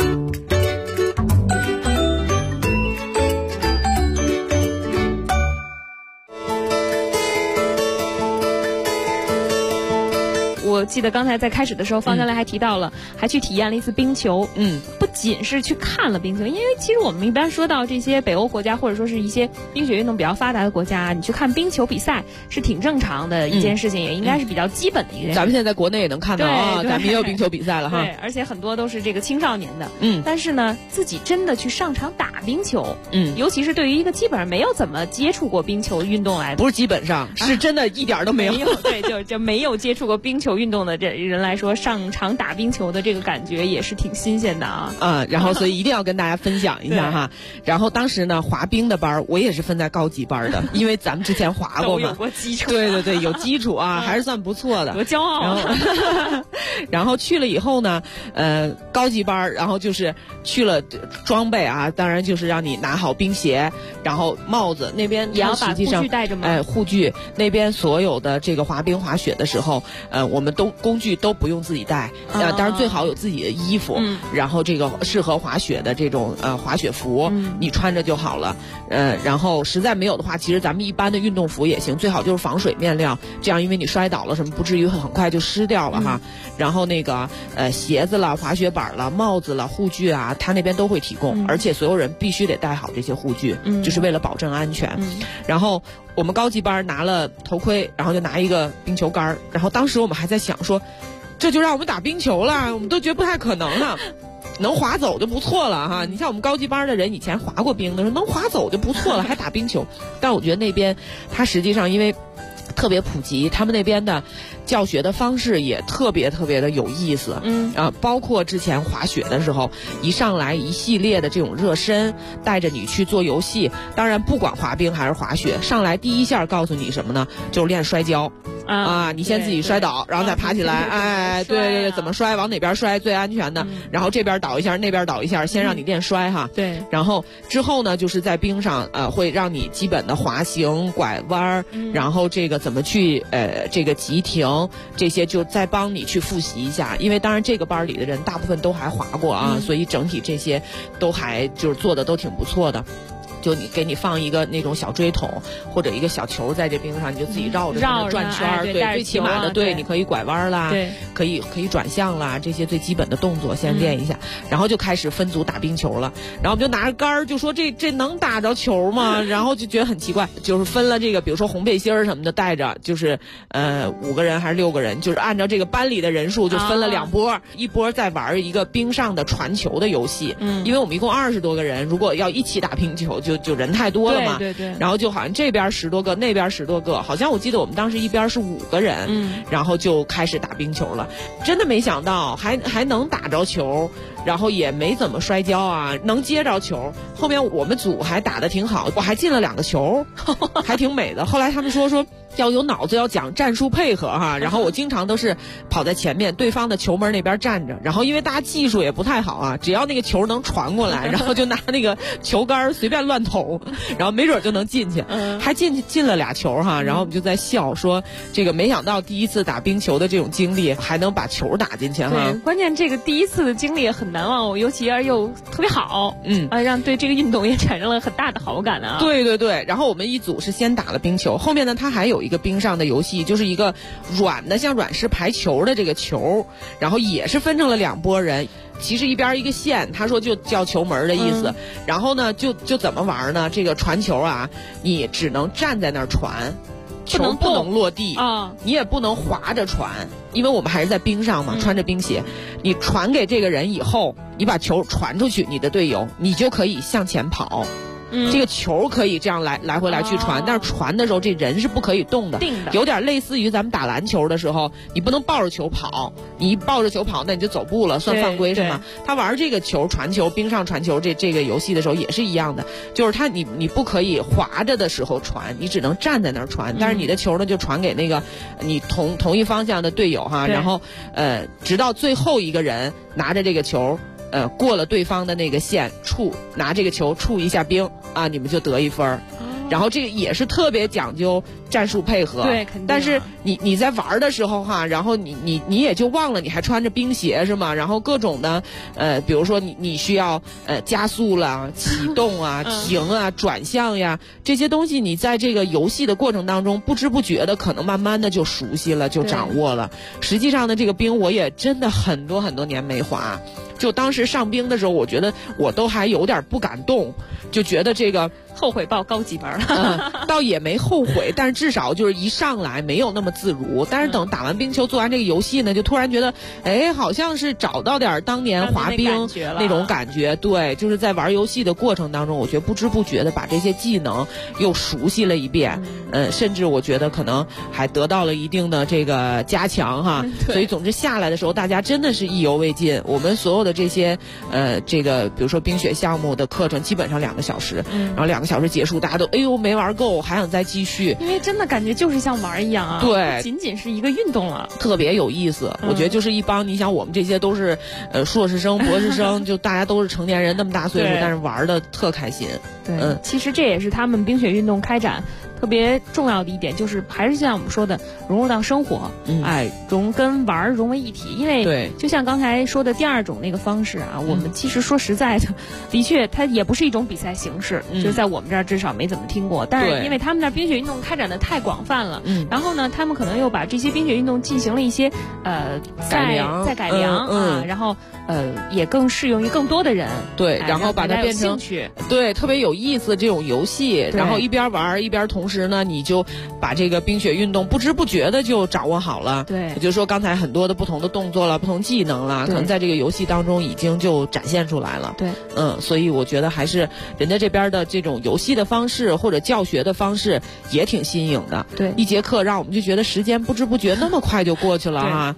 我记得刚才在开始的时候，方教练还提到了，还去体验了一次冰球。不仅是去看了冰球，因为其实我们一般说到这些北欧国家，或者说是一些冰雪运动比较发达的国家，你去看冰球比赛是挺正常的一件事情，也应该是比较基本的一件事情。 咱们现在国内也能看到啊，咱们也有冰球比赛了哈。 对，而且很多都是这个青少年的。但是呢，自己真的去上场打冰球，尤其是对于一个基本上没有怎么接触过冰球运动来的， 不是基本上，是真的一点都没有。 对，就没有接触过冰球运动的这人来说，上场打冰球的这个感觉也是挺新鲜的啊。 然后所以一定要跟大家分享一下哈。然后当时呢，滑冰的班我也是分在高级班的，因为咱们之前滑过嘛， 有过基础。 对，有基础啊，还是算不错的。 多骄傲。 然后去了以后呢，高级班，然后就是去了装备啊，当然就是让你拿好冰鞋，然后帽子那边也要把护具带着吗？ 护具那边所有的这个滑冰滑雪的时候，我们工具都不用自己带，当然最好有自己的衣服，然后这个适合滑雪的这种滑雪服，你穿着就好了。然后实在没有的话，其实咱们一般的运动服也行，最好就是防水面料，这样因为你摔倒了什么，不至于很快就湿掉了哈。然后那个鞋子了、滑雪板了、帽子了、护具啊，他那边都会提供，而且所有人必须得戴好这些护具，就是为了保证安全。然后我们高级班拿了头盔，然后就拿一个冰球杆，然后当时我们还在想说，这就让我们打冰球了，我们都觉得不太可能啊。能滑走就不错了哈！你像我们高级班的人以前滑过冰的，说能滑走就不错了，还打冰球。但我觉得那边他实际上因为特别普及，他们那边的教学的方式也特别的有意思。包括之前滑雪的时候，一上来一系列的这种热身，带着你去做游戏。当然不管滑冰还是滑雪，上来第一下告诉你什么呢？就是练摔跤。 啊，你先自己摔倒，然后再爬起来，哎，对，怎么摔，往哪边摔最安全的，然后这边倒一下，那边倒一下，先让你练摔哈。 对， 然后之后呢，就是在冰上会让你基本的滑行、拐弯，然后这个怎么去这个急停，这些就再帮你去复习一下，因为当然这个班里的人大部分都还滑过啊，所以整体这些都还就是做的都挺不错的。就你给你放一个那种小锥桶或者一个小球在这冰上，你就自己绕着转圈，对，最起码的，对，你可以拐弯啦， 对， 可以转向啦，这些最基本的动作先练一下，然后就开始分组打冰球了。然后我们就拿着杆儿就说这能打着球吗？然后就觉得很奇怪，就是分了这个，比如说红背心儿什么的带着，就是5个人还是6个人，就是按照这个班里的人数就分了2波，一波在玩一个冰上的传球的游戏，因为我们一共20多个人，如果要一起打冰球就人太多了嘛， 对， 然后就好像这边10多个，那边10多个，好像我记得我们当时一边是5个人，然后就开始打冰球了。真的没想到还能打着球，然后也没怎么摔跤啊，能接着球。后面我们组还打得挺好，我还进了2个球，还挺美的。后来他们说要有脑子，要讲战术配合哈。然后我经常都是跑在前面，对方的球门那边站着。然后因为大家技术也不太好啊，只要那个球能传过来，然后就拿那个球杆随便乱投，然后没准就能进去。还进了2球哈。然后我们就在笑说，这个没想到第一次打冰球的这种经历还能把球打进去哈。 对，关键这个第一次的经历也很难忘，尤其又特别好，让对这个运动也产生了很大的好感啊。 对。然后我们一组是先打了冰球，后面呢它还有一个冰上的游戏，就是一个软的像软式排球的这个球，然后也是分成了2拨人，其实一边一个线，他说就叫球门的意思。然后呢就怎么玩呢？这个传球啊，你只能站在那儿传，球不能落地啊，你也不能滑着传，因为我们还是在冰上嘛，穿着冰鞋。你传给这个人以后，你把球传出去，你的队友你就可以向前跑。这个球可以这样来回来去传，但是传的时候这人是不可以动的，有点类似于咱们打篮球的时候，你不能抱着球跑，你一抱着球跑那你就走步了，算犯规是吗？他玩这个球传球，冰上传球这个游戏的时候也是一样的，就是你不可以滑着的时候传，你只能站在那儿传，但是你的球呢就传给那个你同一方向的队友哈，然后直到最后一个人拿着这个球过了对方的那个线，拿这个球触一下冰啊，你们就得1分。然后这个也是特别讲究战术配合， 对，肯定。 但是你在玩的时候哈，然后你也就忘了你还穿着冰鞋是吗？然后各种的比如说你需要加速啦、启动啊、停啊、转向呀，这些东西你在这个游戏的过程当中不知不觉的可能慢慢的就熟悉了，就掌握了。实际上呢，这个冰我也真的很多年没滑。就当时上冰的时候，我觉得我都还有点不敢动，就觉得这个后悔报高级班倒也没后悔，但是至少就是一上来没有那么自如。但是等打完冰球做完这个游戏呢，就突然觉得，好像是找到点当年滑冰那种感觉。对，就是在玩游戏的过程当中，我觉得不知不觉的把这些技能又熟悉了一遍，甚至我觉得可能还得到了一定的这个加强哈。所以总之下来的时候，大家真的是意犹未尽。我们所有的这些这个比如说冰雪项目的课程基本上2个小时，然后2个小时结束，大家都没玩够，还想再继续， 因为真的感觉就是像玩一样啊， 对， 不仅仅是一个运动了， 特别有意思。我觉得就是一帮你想我们这些都是硕士生、博士生，就大家都是成年人那么大岁数，但是玩的特开心。 对，其实这也是他们冰雪运动开展特别重要的一点，就是还是像我们说的融入到生活，跟玩融为一体。因为就像刚才说的第2种那个方式啊，我们其实说实在的，的确它也不是一种比赛形式，就在我们这儿至少没怎么听过。但是因为他们那冰雪运动开展的太广泛了，然后呢，他们可能又把这些冰雪运动进行了一些再改良啊，然后也更适用于更多的人。 对，然后把它变成对特别有意思这种游戏，然后一边玩一边同时呢，你就把这个冰雪运动不知不觉的就掌握好了。 对， 也就是说刚才很多的不同的动作了、不同技能了，可能在这个游戏当中已经就展现出来了。 对， 所以我觉得还是人家这边的这种游戏的方式或者教学的方式也挺新颖的。 对， 一节课让我们就觉得时间不知不觉那么快就过去了哈。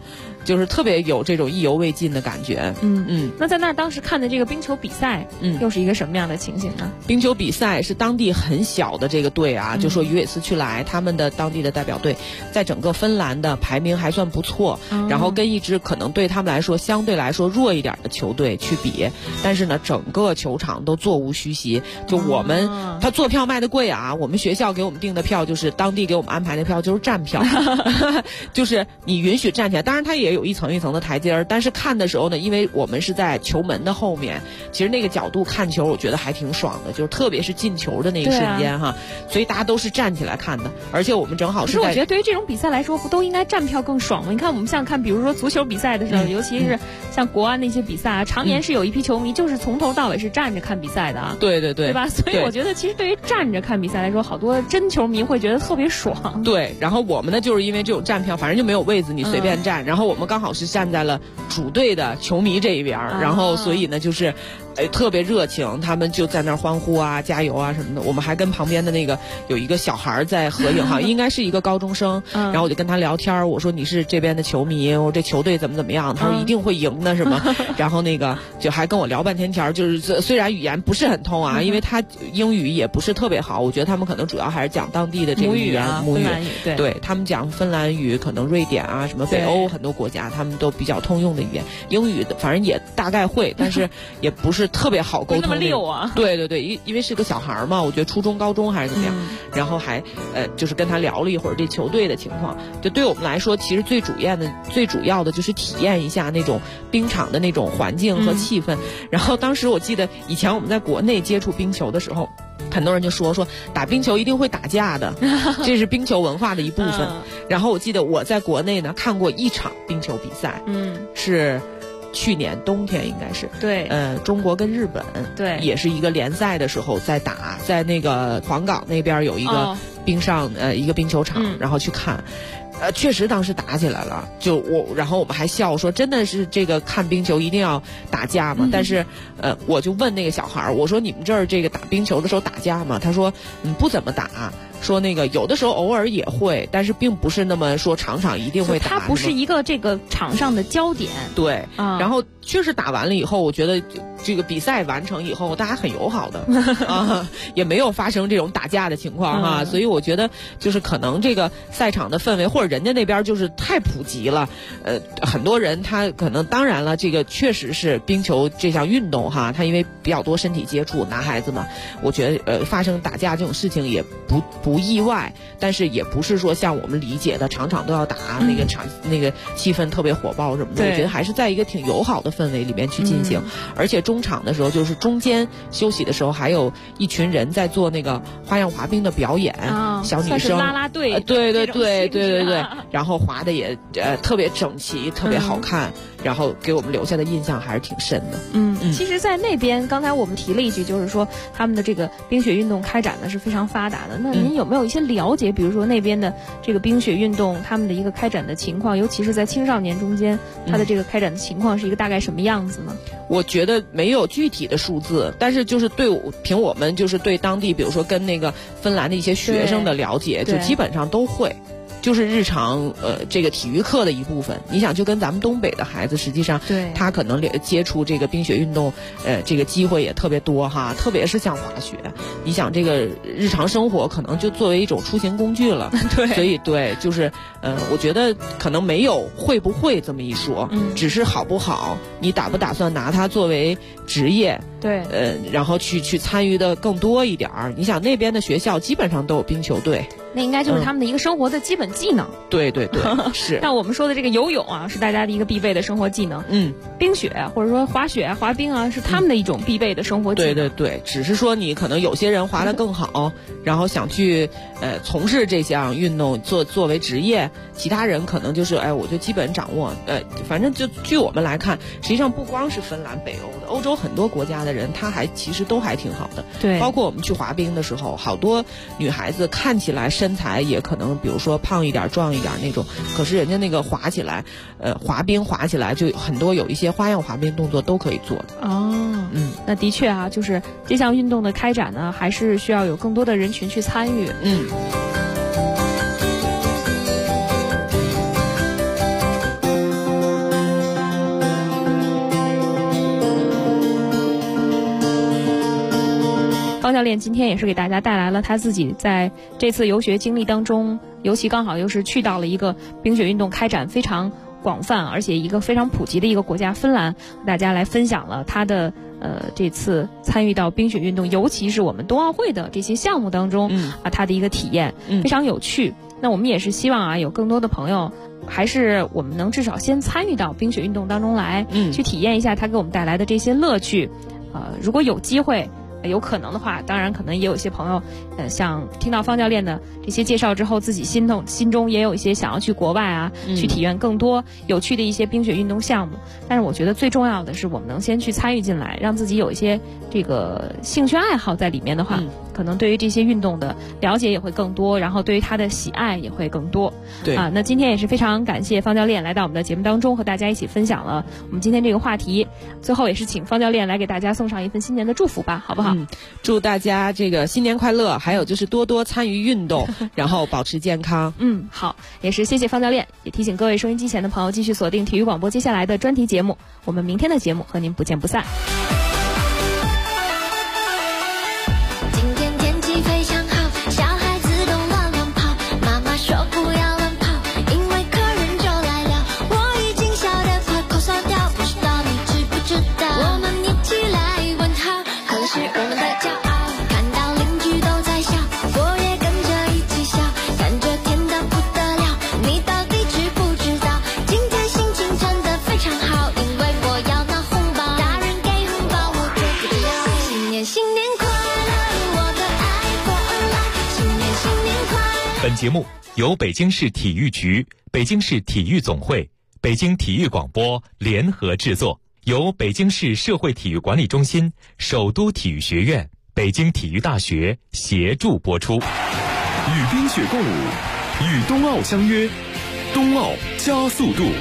就是特别有这种意犹未尽的感觉。 那在那儿当时看的这个冰球比赛，又是一个什么样的情形呢？ 冰球比赛是当地很小的这个队啊，就说鱼尾斯屈莱他们的当地的代表队，在整个芬兰的排名还算不错，然后跟一支可能对他们来说相对来说弱一点的球队去比，但是呢，整个球场都座无虚席。就我们他坐票卖的贵啊，我们学校给我们订的票就是当地给我们安排的票就是站票，就是你允许站起来，当然它也有一层一层的台阶儿，但是看的时候呢，因为我们是在球门的后面，其实那个角度看球我觉得还挺爽的，就是特别是进球的那一瞬间哈，所以大家都是站起来看的，而且我们正好是在。 可是我觉得对于这种比赛来说，不都应该站票更爽吗？你看我们像看比如说足球比赛的时候，尤其是像国安那些比赛啊，常年是有一批球迷就是从头到尾是站着看比赛的啊，对吧？所以我觉得其实对于站着看比赛来说，好多真球迷会觉得特别爽。 对，然后我们呢就是因为这种站票，反正就没有位子，你随便站，然后我们刚好是站在了主队的球迷这一边，然后所以呢就是特别热情，他们就在那儿欢呼啊、加油啊什么的。我们还跟旁边的那个有一个小孩在合影哈，应该是一个高中生，然后我就跟他聊天，我说你是这边的球迷，我这球队怎么样？他说一定会赢的，是吗？然后那个就还跟我聊半天天，就是虽然语言不是很通啊，因为他英语也不是特别好，我觉得他们可能主要还是讲当地的这个语言母语，对他们讲芬兰语，可能瑞典啊什么北欧很多国家他们都比较通用的语言，英语的反正也大概会，但是也不是特别好沟通， 那么溜啊。 对，因为是个小孩嘛，我觉得初中高中还是怎么样，然后还就是跟他聊了一会儿这球队的情况。就对我们来说，其实最主要的就是体验一下那种冰场的那种环境和气氛。然后当时我记得以前我们在国内接触冰球的时候，很多人就说打冰球一定会打架的，这是冰球文化的一部分。然后我记得我在国内呢看过一场冰球比赛，是去年冬天应该是对， 中国跟日本对也是一个联赛的时候在打，在那个黄冈那边有一个冰上一个冰球场，然后去看。确实当时打起来了，然后我们还笑说真的是这个看冰球一定要打架吗？但是我就问那个小孩，我说你们这儿这个打冰球的时候打架吗？他说不怎么打，说那个有的时候偶尔也会，但是并不是那么说场场一定会打， 它不是一个这个场上的焦点。 对，然后确实打完了以后，我觉得这个比赛完成以后大家很友好的也没有发生这种打架的情况哈，所以我觉得就是可能这个赛场的氛围或者人家那边就是太普及了，很多人他可能当然了，这个确实是冰球这项运动哈，他因为比较多身体接触，男孩子嘛，我觉得发生打架这种事情也不意外，但是也不是说像我们理解的场场都要打，那个气氛特别火爆什么的，我觉得还是在一个挺友好的氛围里面去进行，而且中场的时候就是中间休息的时候，还有一群人在做那个花样滑冰的表演，小女生啦啦队， 对，然后滑的也特别整齐，特别好看，然后给我们留下的印象还是挺深的。 其实，在那边刚才我们提了一句，就是说他们的这个冰雪运动开展的是非常发达的。那您有没有一些了解？比如说那边的这个冰雪运动，他们的一个开展的情况，尤其是在青少年中间，它的这个开展的情况是一个大概什么样子呢？ 我觉得没有具体的数字，但是就是凭我们就是对当地，比如说跟那个芬兰的一些学生的了解，就基本上都会。就是日常这个体育课的一部分。你想，就跟咱们东北的孩子，实际上他可能接触这个冰雪运动，这个机会也特别多哈。特别是像滑雪，你想这个日常生活可能就作为一种出行工具了。 对， 所以就是我觉得可能没有会不会这么一说，只是好不好，你打不打算拿它作为职业？ 对， 然后去参与的更多一点儿。你想那边的学校基本上都有冰球队。 那应该就是他们的一个生活的基本技能。 对，是。 但我们说的这个游泳啊，是大家的一个必备的生活技能。冰雪或者说滑雪、滑冰啊，是他们的一种必备的生活技能。 对，只是说你可能有些人滑得更好，然后想去从事这项运动作为职业，其他人可能就是我就基本掌握。反正就据我们来看，实际上不光是芬兰、北欧的，欧洲很多国家的人，他其实都还挺好的。 对， 包括我们去滑冰的时候，好多女孩子看起来身材也可能，比如说胖一点、壮一点那种，可是人家那个滑起来，滑冰滑起来就很多有一些花样滑冰动作都可以做的。 那的确啊，就是这项运动的开展呢，还是需要有更多的人群去参与。 方教练今天也是给大家带来了他自己在这次游学经历当中，尤其刚好又是去到了一个冰雪运动开展非常广泛而且一个非常普及的一个国家芬兰，和大家来分享了他的这次参与到冰雪运动，尤其是我们冬奥会的这些项目当中他的一个体验非常有趣。那我们也是希望有更多的朋友，还是我们能至少先参与到冰雪运动当中来，去体验一下它给我们带来的这些乐趣。如果有机会有可能的话，当然可能也有一些朋友像听到方教练的这些介绍之后，自己心中也有一些想要去国外去体验更多有趣的一些冰雪运动项目。但是我觉得最重要的是我们能先去参与进来，让自己有一些这个兴趣爱好在里面的话，可能对于这些运动的了解也会更多，然后对于他的喜爱也会更多。 对那今天也是非常感谢方教练来到我们的节目当中，和大家一起分享了我们今天这个话题。最后也是请方教练来给大家送上一份新年的祝福吧，好不好？ 祝大家这个新年快乐，还有就是多多参与运动然后保持健康。 好，也是谢谢方教练，也提醒各位收音机前的朋友继续锁定体育广播接下来的专题节目，我们明天的节目和您不见不散。 今天天气非常好，小孩子都乱乱跑，妈妈说不要乱跑，因为客人就来了，我已经笑得快口哨掉，不知道你知不知道，我们一起来问好，可是我们的骄傲，看到邻居都在笑，我也跟着一起笑，感觉甜得不得了，你到底知不知道，今天心情真的非常好，因为我要拿红包，大人给红包我就不得了，新年快乐，我的爱过来，新年快乐。 本节目由北京市体育局、北京市体育总会、北京体育广播联合制作，由北京市社会体育管理中心、首都体育学院、北京体育大学协助播出。 与冰雪共舞，与冬奥相约，冬奥加速度。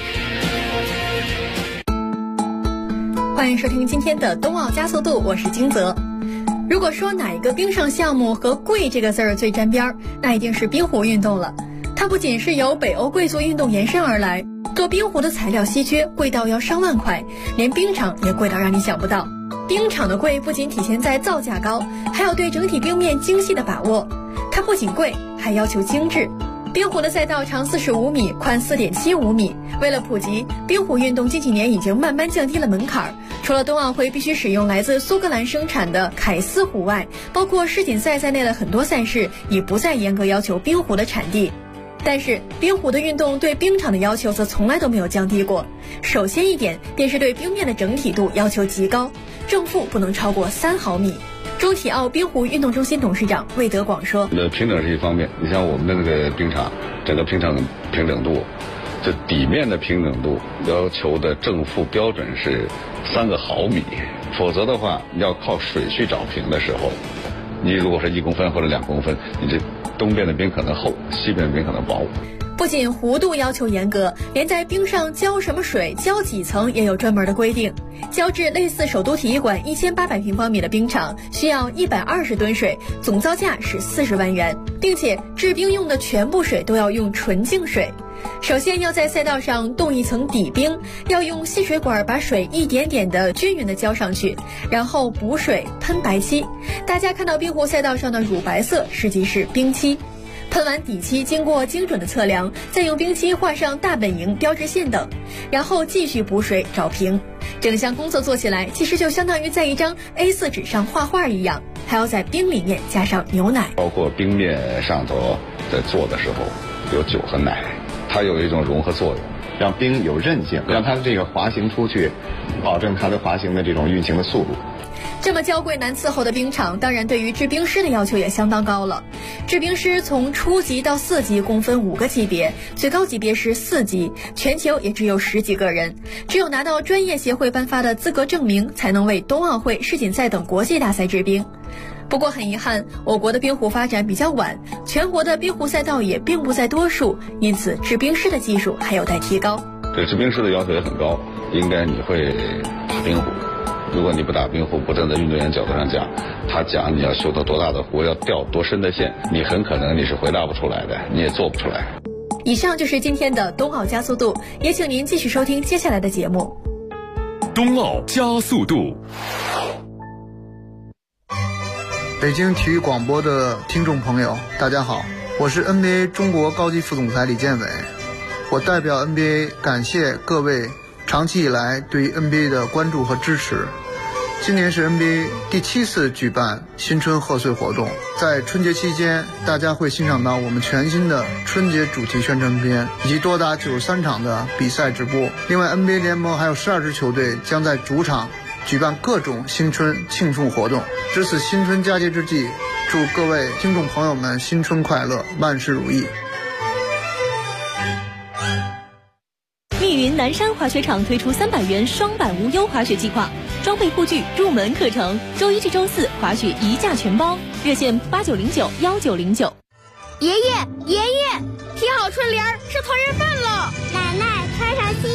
欢迎收听今天的冬奥加速度，我是金泽。如果说哪一个冰上项目和贵这个字儿最沾边儿，那一定是冰壶运动了。它不仅是由北欧贵族运动延伸而来，做冰壶的材料稀缺，贵到要上万块，连冰场也贵到让你想不到。冰场的贵不仅体现在造价高，还有对整体冰面精细的把握。它不仅贵，还要求精致。冰壶的赛道长45米，宽4.75米。为了普及，冰壶运动近几年已经慢慢降低了门槛。除了冬奥会必须使用来自苏格兰生产的凯斯壶外，包括世锦赛在内的很多赛事已不再严格要求冰壶的产地。但是冰壶的运动对冰场的要求则从来都没有降低过。首先一点便是对冰面的整体度要求极高，正负不能超过3毫米。中体奥冰壶运动中心董事长魏德广说： 平整是一方面，你像我们的那个冰场，整个冰场平整度，这底面的平整度要求的正负标准是3个毫米，否则的话要靠水去找平的时候，你如果是1公分或者2公分，你这东边的冰可能厚，西边的冰可能薄。 不仅弧度要求严格，连在冰上浇什么水、浇几层也有专门的规定。浇制类似首都体育馆1800平方米的冰场，需要120吨水，总造价是40万元，并且制冰用的全部水都要用纯净水。首先要在赛道上冻一层底冰，要用细水管把水一点点的均匀的浇上去，然后补水喷白漆。大家看到冰壶赛道上的乳白色实际是冰漆。喷完底漆，经过精准的测量，再用冰漆画上大本营、标志线等，然后继续补水找平。整项工作做起来，其实就相当于在一张 A4 纸上画画一样，还要在冰里面加上牛奶。 包括冰面上头在做的时候，有酒和奶，它有一种融合作用， 让冰有韧性，让它的这个滑行出去，保证它的滑行的这种运行的速度。 这么娇贵难伺候的冰场，当然对于制冰师的要求也相当高了。制冰师从初级到4级共分5个级别，最高级别是4级，全球也只有10几个人。只有拿到专业协会颁发的资格证明，才能为冬奥会、世锦赛等国际大赛制冰。不过很遗憾，我国的冰壶发展比较晚，全国的冰壶赛道也并不在多数，因此制冰师的技术还有待提高。 对制冰师的要求也很高，应该你会打冰壶。如果你不打冰壶，不站在运动员角度上讲，他讲你要修到多大的壶，要吊多深的线，你很可能你是回答不出来的，你也做不出来。 以上就是今天的冬奥加速度，也请您继续收听接下来的节目。 冬奥加速度。 北京体育广播的听众朋友，大家好，我是 NBA 中国高级副总裁李建伟。我代表 NBA 感谢各位长期以来对 NBA 的关注和支持。今年是 NBA 第7次举办新春贺岁活动，在春节期间，大家会欣赏到我们全新的春节主题宣传片，以及多达93场的比赛直播。另外 NBA 联盟还有12支球队将在主场举办各种新春庆祝活动。值此新春佳节之际，祝各位听众朋友们新春快乐，万事如意。 密云南山滑雪场推出300元双板无忧滑雪计划，装备护具、入门课程，周一至周四滑雪一价全包，热线89091909。 爷爷，提好春联是团圆饭了。